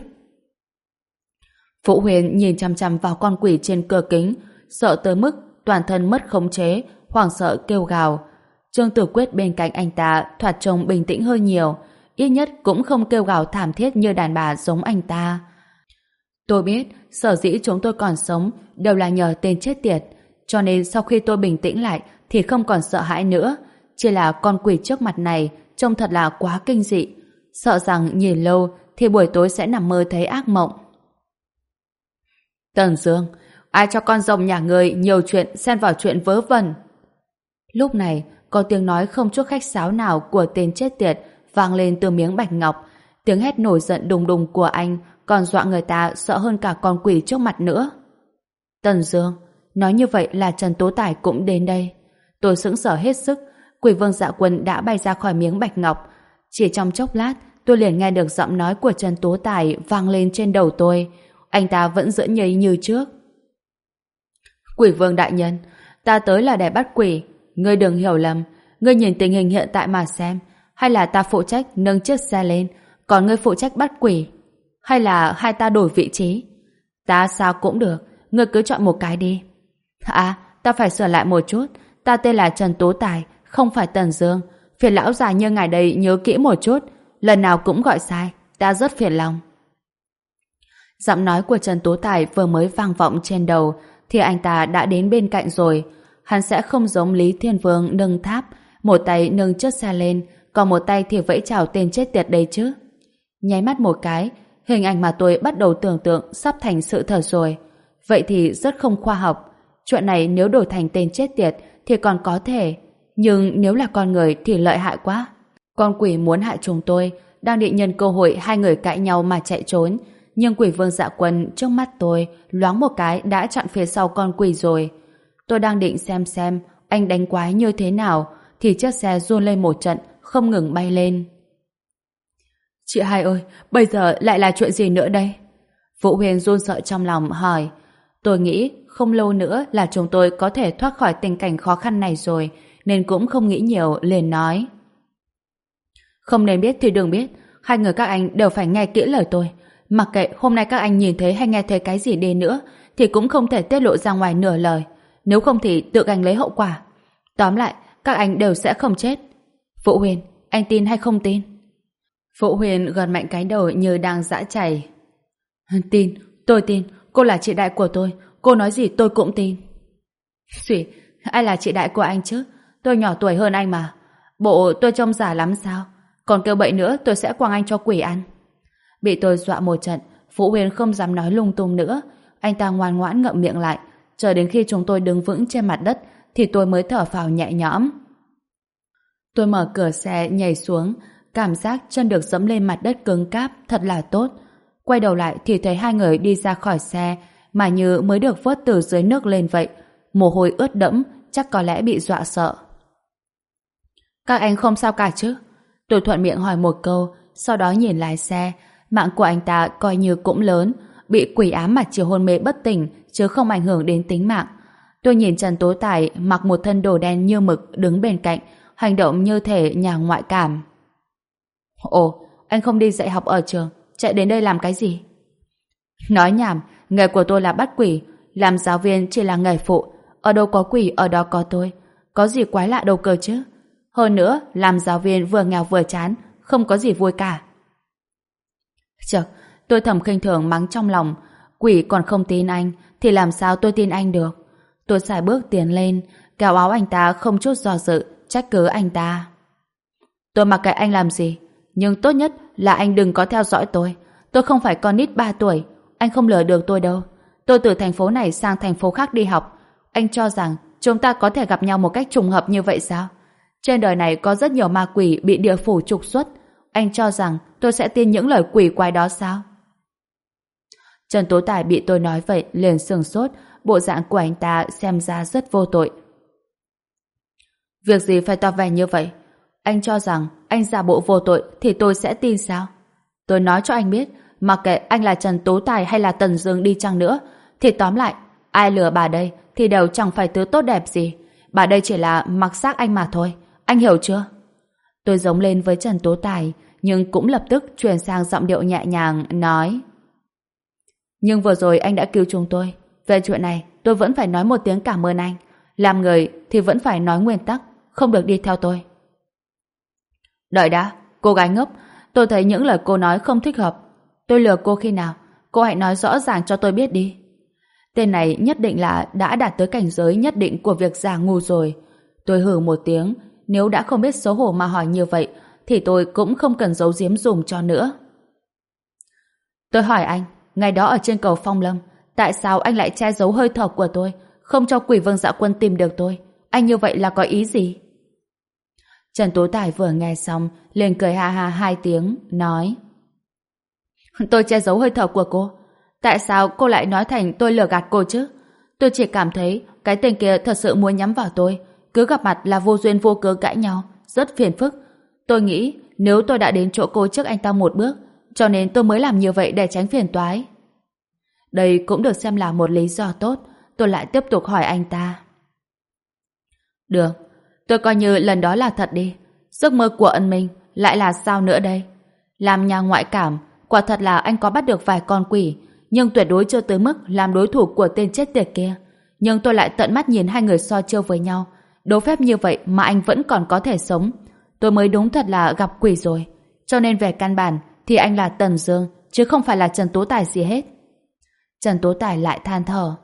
A: Vũ Huyền nhìn chăm chăm vào con quỷ trên cửa kính, sợ tới mức toàn thân mất khống chế, hoảng sợ kêu gào. Trương Tử Quyết bên cạnh anh ta thoạt trông bình tĩnh hơn nhiều, ít nhất cũng không kêu gào thảm thiết như đàn bà giống anh ta. Tôi biết sở dĩ chúng tôi còn sống đều là nhờ tên chết tiệt, cho nên sau khi tôi bình tĩnh lại thì không còn sợ hãi nữa. Chỉ là con quỷ trước mặt này trông thật là quá kinh dị, sợ rằng nhìn lâu thì buổi tối sẽ nằm mơ thấy ác mộng. Tần Dương, ai cho con rồng nhà người nhiều chuyện xen vào chuyện vớ vẩn? Lúc này có tiếng nói không chút khách sáo nào của tên chết tiệt vang lên từ miếng bạch ngọc. Tiếng hét nổi giận đùng đùng của anh còn dọa người ta sợ hơn cả con quỷ trước mặt nữa. Tần Dương, nói như vậy là Trần Tố Tài cũng đến đây. Tôi sững sờ hết sức. Quỷ Vương Dạ Quân đã bay ra khỏi miếng bạch ngọc. Chỉ trong chốc lát tôi liền nghe được giọng nói của Trần Tố Tài vang lên trên đầu tôi. Anh ta vẫn dẫn nhây như trước. Quỷ Vương đại nhân, ta tới là để bắt quỷ. Ngươi đừng hiểu lầm, ngươi nhìn tình hình hiện tại mà xem. Hay là ta phụ trách nâng chiếc xe lên, còn ngươi phụ trách bắt quỷ? Hay là hai ta đổi vị trí? Ta sao cũng được, ngươi cứ chọn một cái đi. À, ta phải sửa lại một chút. Ta tên là Trần Tố Tài, không phải Tần Dương. Phiền lão già như ngài đây nhớ kỹ một chút, lần nào cũng gọi sai, ta rất phiền lòng. Giọng nói của Trần Tố Tài vừa mới vang vọng trên đầu thì anh ta đã đến bên cạnh rồi. Hắn sẽ không giống Lý Thiên Vương nâng tháp, một tay nâng chiếc xe lên, còn một tay thì vẫy chào tên chết tiệt đây chứ. Nháy mắt một cái, hình ảnh mà tôi bắt đầu tưởng tượng sắp thành sự thật rồi. Vậy thì rất không khoa học. Chuyện này nếu đổi thành tên chết tiệt thì còn có thể, nhưng nếu là con người thì lợi hại quá. Con quỷ muốn hại chúng tôi, đang định nhân cơ hội hai người cãi nhau mà chạy trốn, nhưng Quỷ Vương Dạ Quân trước mắt tôi loáng một cái đã chặn phía sau con quỷ rồi. Tôi đang định xem xem anh đánh quái như thế nào thì chiếc xe run lên một trận, không ngừng bay lên. Chị hai ơi, bây giờ lại là chuyện gì nữa đây? Vũ Huyền run sợ trong lòng hỏi. Tôi nghĩ không lâu nữa là chúng tôi có thể thoát khỏi tình cảnh khó khăn này rồi, nên cũng không nghĩ nhiều, liền nói. Không nên biết thì đừng biết, hai người các anh đều phải nghe kỹ lời tôi. Mặc kệ hôm nay các anh nhìn thấy hay nghe thấy cái gì đi nữa, thì cũng không thể tiết lộ ra ngoài nửa lời. Nếu không thì tự gánh lấy hậu quả. Tóm lại, các anh đều sẽ không chết. Phụ Huyền, anh tin hay không tin? Phụ Huyền gật mạnh cái đầu như đang giã chảy. Tin, tôi tin. Cô là chị đại của tôi. Cô nói gì tôi cũng tin. Xủy, ai là chị đại của anh chứ? Tôi nhỏ tuổi hơn anh mà. Bộ tôi trông già lắm sao? Còn kêu bậy nữa tôi sẽ quăng anh cho quỷ ăn. Bị tôi dọa một trận, Phụ Huyền không dám nói lung tung nữa. Anh ta ngoan ngoãn ngậm miệng lại. Chờ đến khi chúng tôi đứng vững trên mặt đất thì tôi mới thở phào nhẹ nhõm. Tôi mở cửa xe nhảy xuống, cảm giác chân được dẫm lên mặt đất cứng cáp thật là tốt. Quay đầu lại thì thấy hai người đi ra khỏi xe mà như mới được vớt từ dưới nước lên vậy. Mồ hôi ướt đẫm, chắc có lẽ bị dọa sợ. Các anh không sao cả chứ? Tôi thuận miệng hỏi một câu, sau đó nhìn lái xe. Mạng của anh ta coi như cũng lớn, bị quỷ ám mà chỉ hôn mê bất tỉnh, chứ không ảnh hưởng đến tính mạng. Tôi nhìn Trần Tố Tài mặc một thân đồ đen như mực đứng bên cạnh, hành động như thể nhà ngoại cảm. Ồ, anh không đi dạy học ở trường, chạy đến đây làm cái gì? Nói nhảm, nghề của tôi là bắt quỷ, làm giáo viên chỉ là nghề phụ, ở đâu có quỷ ở đó có tôi, có gì quái lạ đâu cơ chứ. Hơn nữa, làm giáo viên vừa nghèo vừa chán, không có gì vui cả. Chật, tôi thầm khinh thường mắng trong lòng, quỷ còn không tin anh, thì làm sao tôi tin anh được? Tôi sải bước tiến lên, kéo áo anh ta không chút do dự, trách cứ anh ta. Tôi mặc kệ anh làm gì, nhưng tốt nhất là anh đừng có theo dõi tôi. Tôi không phải con nít ba tuổi, anh không lừa được tôi đâu. Tôi từ thành phố này sang thành phố khác đi học. Anh cho rằng chúng ta có thể gặp nhau một cách trùng hợp như vậy sao? Trên đời này có rất nhiều ma quỷ bị địa phủ trục xuất. Anh cho rằng tôi sẽ tin những lời quỷ quái đó sao? Trần Tố Tài bị tôi nói vậy liền sửng sốt, bộ dạng của anh ta xem ra rất vô tội. Việc gì phải tỏ vẻ như vậy? Anh cho rằng anh giả bộ vô tội thì tôi sẽ tin sao? Tôi nói cho anh biết, mặc kệ anh là Trần Tố Tài hay là Tần Dương đi chăng nữa, thì tóm lại, ai lừa bà đây thì đều chẳng phải thứ tốt đẹp gì. Bà đây chỉ là mặc xác anh mà thôi. Anh hiểu chưa? Tôi giống lên với Trần Tố Tài, nhưng cũng lập tức chuyển sang giọng điệu nhẹ nhàng, nói: Nhưng vừa rồi anh đã cứu chúng tôi. Về chuyện này, tôi vẫn phải nói một tiếng cảm ơn anh. Làm người thì vẫn phải nói nguyên tắc, không được đi theo tôi. Đợi đã, cô gái ngốc, tôi thấy những lời cô nói không thích hợp. Tôi lừa cô khi nào? Cô hãy nói rõ ràng cho tôi biết đi. Tên này nhất định là đã đạt tới cảnh giới nhất định của việc giả ngu rồi. Tôi hừ một tiếng, nếu đã không biết xấu hổ mà hỏi như vậy, thì tôi cũng không cần giấu giếm dùm cho nữa. Tôi hỏi anh, ngày đó ở trên cầu Phong Lâm, tại sao anh lại che giấu hơi thở của tôi, không cho Quỷ Vương Dạ Quân tìm được tôi? Anh như vậy là có ý gì? Trần Tố Tài vừa nghe xong, liền cười ha ha hai tiếng, nói: Tôi che giấu hơi thở của cô. Tại sao cô lại nói thành tôi lừa gạt cô chứ? Tôi chỉ cảm thấy cái tên kia thật sự muốn nhắm vào tôi, cứ gặp mặt là vô duyên vô cớ cãi nhau, rất phiền phức. Tôi nghĩ nếu tôi đã đến chỗ cô trước anh ta một bước, cho nên tôi mới làm như vậy để tránh phiền toái. Đây cũng được xem là một lý do tốt. Tôi lại tiếp tục hỏi anh ta. Được, tôi coi như lần đó là thật đi. Giấc mơ của Ân Minh lại là sao nữa đây? Làm nhà ngoại cảm, quả thật là anh có bắt được vài con quỷ, nhưng tuyệt đối chưa tới mức làm đối thủ của tên chết tiệt kia. Nhưng tôi lại tận mắt nhìn hai người so chiêu với nhau, đấu phép như vậy mà anh vẫn còn có thể sống. Tôi mới đúng thật là gặp quỷ rồi. Cho nên về căn bản thì anh là Tần Dương, chứ không phải là Trần Tố Tài gì hết. Trần Tố Tài lại than thở.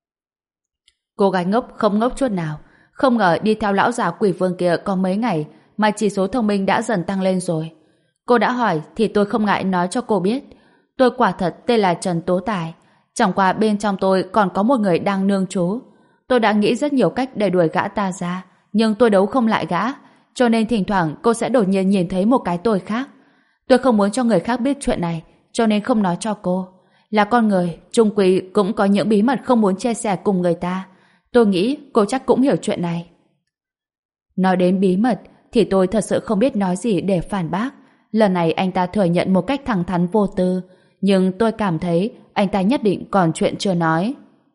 A: Cô gái ngốc không ngốc chút nào. Không ngờ đi theo lão già Quỷ Vương kia có mấy ngày mà chỉ số thông minh đã dần tăng lên rồi. Cô đã hỏi thì tôi không ngại nói cho cô biết. Tôi quả thật tên là Trần Tố Tài. Chẳng qua bên trong tôi còn có một người đang nương trú. Tôi đã nghĩ rất nhiều cách để đuổi gã ta ra, nhưng tôi đấu không lại gã, cho nên thỉnh thoảng cô sẽ đột nhiên nhìn thấy một cái tôi khác. Tôi không muốn cho người khác biết chuyện này, cho nên không nói cho cô. Là con người, chung quy cũng có những bí mật không muốn chia sẻ cùng người ta. Tôi nghĩ cô chắc cũng hiểu chuyện này. Nói đến bí mật thì tôi thật sự không biết nói gì để phản bác. Lần này anh ta thừa nhận một cách thẳng thắn vô tư, nhưng tôi cảm thấy anh ta nhất định còn chuyện chưa nói.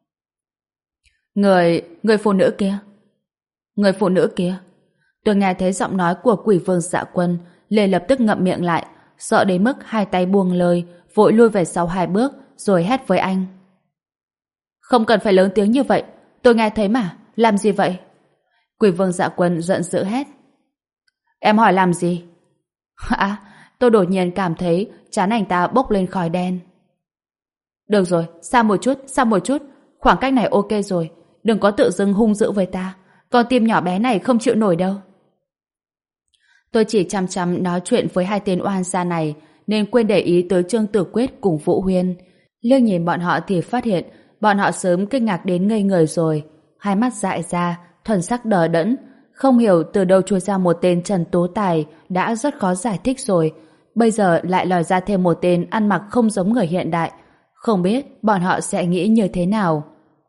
A: Người... người phụ nữ kia. Người phụ nữ kia. Tôi nghe thấy giọng nói của Quỷ Vương Dạ Quân, liền lập tức ngậm miệng lại, sợ đến mức hai tay buông lời, vội lui về sau hai bước, rồi hét với anh. Không cần phải lớn tiếng như vậy, tôi nghe thấy mà, làm gì vậy? Quỷ vương Dạ Quân giận dữ hét. Em hỏi làm gì? À, tôi đột nhiên cảm thấy trán anh ta bốc lên khói đen. Được rồi, xa một chút, xa một chút, khoảng cách này ok rồi, đừng có tự dưng hung dữ với ta, con tim nhỏ bé này không chịu nổi đâu. Tôi chỉ chăm chăm nói chuyện với hai tên oan gia này, nên quên để ý tới Trương Tử Quyết cùng Vũ Huyên. Liếc nhìn bọn họ thì phát hiện bọn họ sớm kinh ngạc đến ngây người rồi, hai mắt dại ra, thần sắc đờ đẫn, không hiểu từ đâu chui ra một tên Trần Tố Tài đã rất khó giải thích rồi, bây giờ lại lòi ra thêm một tên ăn mặc không giống người hiện đại, không biết bọn họ sẽ nghĩ như thế nào.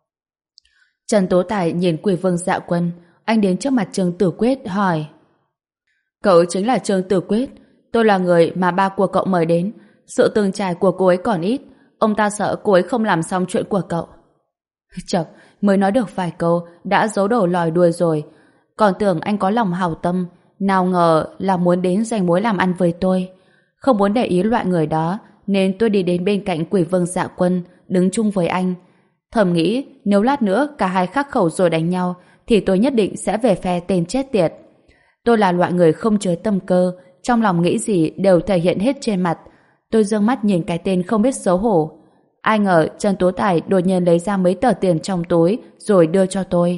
A: Trần Tố Tài nhìn Quỷ Vương Dạ Quân, anh đến trước mặt Trương Tử Quyết hỏi: Cậu chính là Trương Tử Quyết, tôi là người mà ba của cậu mời đến, sự từng trải của cô ấy còn ít, ông ta sợ cô ấy không làm xong chuyện của cậu. Chật, mới nói được vài câu đã giấu đầu lòi đuôi rồi, còn tưởng anh có lòng hảo tâm, nào ngờ là muốn đến giành mối làm ăn với tôi. Không muốn để ý loại người đó, nên tôi đi đến bên cạnh Quỷ Vương Dạ Quân, đứng chung với anh. Thầm nghĩ nếu lát nữa cả hai khắc khẩu rồi đánh nhau, thì tôi nhất định sẽ về phe tên chết tiệt. Tôi là loại người không chứa tâm cơ, trong lòng nghĩ gì đều thể hiện hết trên mặt. Tôi giương mắt nhìn cái tên không biết xấu hổ. Ai ngờ Trần Tố Tài đột nhiên lấy ra mấy tờ tiền trong túi rồi đưa cho tôi.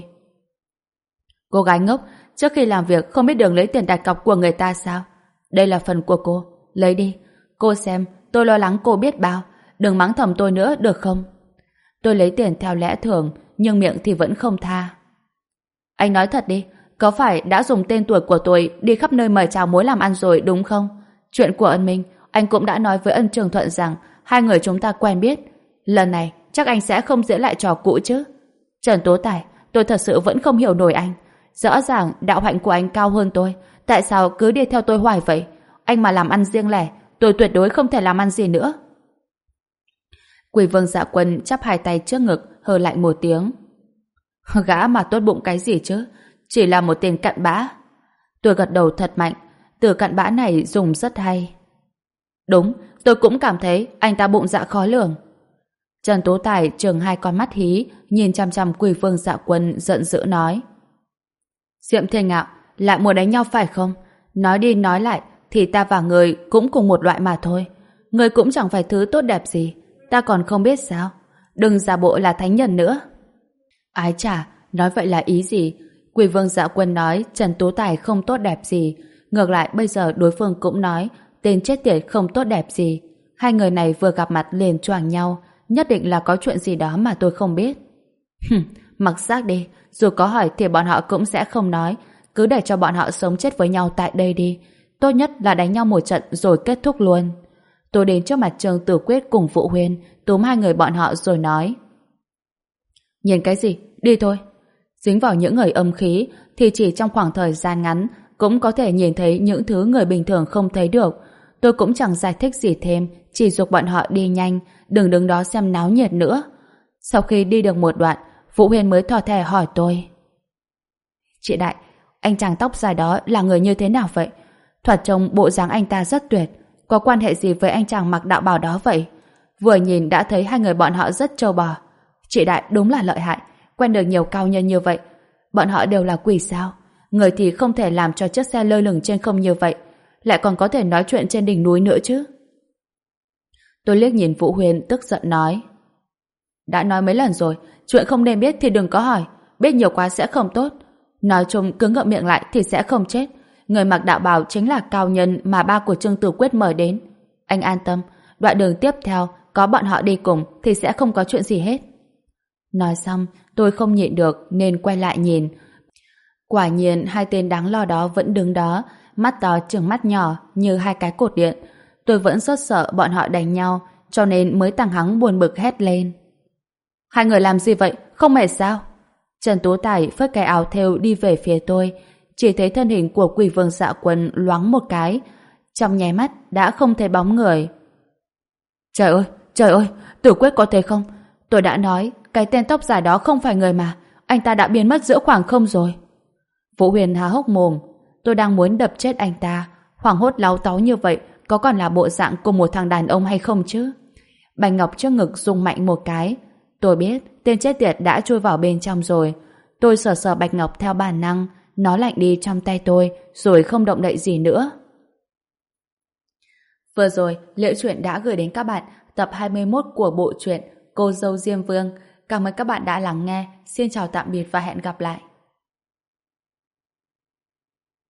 A: Cô gái ngốc, trước khi làm việc không biết đường lấy tiền đặt cọc của người ta sao? Đây là phần của cô, lấy đi. Cô xem, tôi lo lắng cô biết bao, đừng mắng thầm tôi nữa được không? Tôi lấy tiền theo lẽ thường, nhưng miệng thì vẫn không tha. Anh nói thật đi, có phải đã dùng tên tuổi của tôi đi khắp nơi mời chào mối làm ăn rồi đúng không? Chuyện của Ân Minh, anh cũng đã nói với Ân Trường Thuận rằng hai người chúng ta quen biết. Lần này chắc anh sẽ không diễn lại trò cũ chứ? Trần Tố Tài, tôi thật sự vẫn không hiểu nổi anh. Rõ ràng đạo hạnh của anh cao hơn tôi, tại sao cứ đi theo tôi hoài vậy? Anh mà làm ăn riêng lẻ, tôi tuyệt đối không thể làm ăn gì nữa. Quỷ Vương Dạ Quân chắp hai tay trước ngực, hừ lạnh một tiếng. Gã mà tốt bụng cái gì chứ? Chỉ là một tên cặn bã. Tôi gật đầu thật mạnh, từ cặn bã này dùng rất hay. Đúng, tôi cũng cảm thấy anh ta bụng dạ khó lường. Trần Tố Tài trừng hai con mắt hí, nhìn chăm chăm Quỷ Vương Dạ Quân giận dữ nói. Diệm Thiên Ngạo, lại muốn đánh nhau phải không? Nói đi nói lại, thì ta và người cũng cùng một loại mà thôi. Người cũng chẳng phải thứ tốt đẹp gì, ta còn không biết sao? Đừng giả bộ là thánh nhân nữa. Ái chà, nói vậy là ý gì? Quỷ Vương Dạ Quân nói Trần Tố Tài không tốt đẹp gì, ngược lại bây giờ đối phương cũng nói tên chết tiệt không tốt đẹp gì. Hai người này vừa gặp mặt liền choàng nhau, nhất định là có chuyện gì đó mà tôi không biết. Hừm, mặc xác đi, dù có hỏi thì bọn họ cũng sẽ không nói, cứ để cho bọn họ sống chết với nhau tại đây đi. Tốt nhất là đánh nhau một trận rồi kết thúc luôn. Tôi đến trước mặt Trương Tử Quyết cùng Vũ Huyên, túm hai người bọn họ rồi nói. Nhìn cái gì? Đi thôi. Dính vào những người âm khí thì chỉ trong khoảng thời gian ngắn cũng có thể nhìn thấy những thứ người bình thường không thấy được. Tôi cũng chẳng giải thích gì thêm, chỉ giục bọn họ đi nhanh, đừng đứng đó xem náo nhiệt nữa. Sau khi đi được một đoạn, Vũ Huyên mới thò thè hỏi tôi. Chị Đại, anh chàng tóc dài đó là người như thế nào vậy? Thoạt trông bộ dáng anh ta rất tuyệt, có quan hệ gì với anh chàng mặc đạo bào đó vậy? Vừa nhìn đã thấy hai người bọn họ rất trâu bò. Chị Đại đúng là lợi hại, quen được nhiều cao nhân như vậy. Bọn họ đều là quỷ sao? Người thì không thể làm cho chiếc xe lơ lửng trên không như vậy, lại còn có thể nói chuyện trên đỉnh núi nữa chứ. Tôi liếc nhìn Vũ Huyên tức giận nói. Đã nói mấy lần rồi, chuyện không nên biết thì đừng có hỏi, biết nhiều quá sẽ không tốt. Nói chung cứ ngậm miệng lại thì sẽ không chết. Người mặc đạo bào chính là cao nhân mà ba của Trương Tử Quyết mời đến. Anh an tâm, đoạn đường tiếp theo có bọn họ đi cùng thì sẽ không có chuyện gì hết. Nói xong, tôi không nhịn được nên quay lại nhìn. Quả nhiên hai tên đáng lo đó vẫn đứng đó, mắt to trừng mắt nhỏ như hai cái cột điện. Tôi vẫn rất sợ bọn họ đánh nhau, cho nên mới tăng hắng buồn bực hét lên. Hai người làm gì vậy? Không mệt sao? Trần Tú Tài phất cái áo thêu đi về phía tôi, chỉ thấy thân hình của Quỷ Vương Dạ Quân loáng một cái, trong nháy mắt đã không thấy bóng người. Trời ơi, trời ơi, Tử Quyết có thấy không? Tôi đã nói, cái tên tóc dài đó không phải người mà, anh ta đã biến mất giữa khoảng không rồi. Vũ Huyền há hốc mồm, tôi đang muốn đập chết anh ta, hoảng hốt láu táu như vậy, có còn là bộ dạng của một thằng đàn ông hay không chứ? Bạch ngọc trước ngực rung mạnh một cái. Tôi Tôi biết tên chết tiệt đã chui vào bên trong rồi. Tôi sờ sờ bạch ngọc theo bản năng, nó lạnh đi trong tay tôi rồi không động đậy gì nữa. Vừa rồi, Liễu Chuyện đã gửi đến các bạn tập hai mươi mốt của bộ truyện Cô dâu Diêm Vương. Cảm ơn các bạn đã lắng nghe. Xin chào tạm biệt và hẹn gặp lại.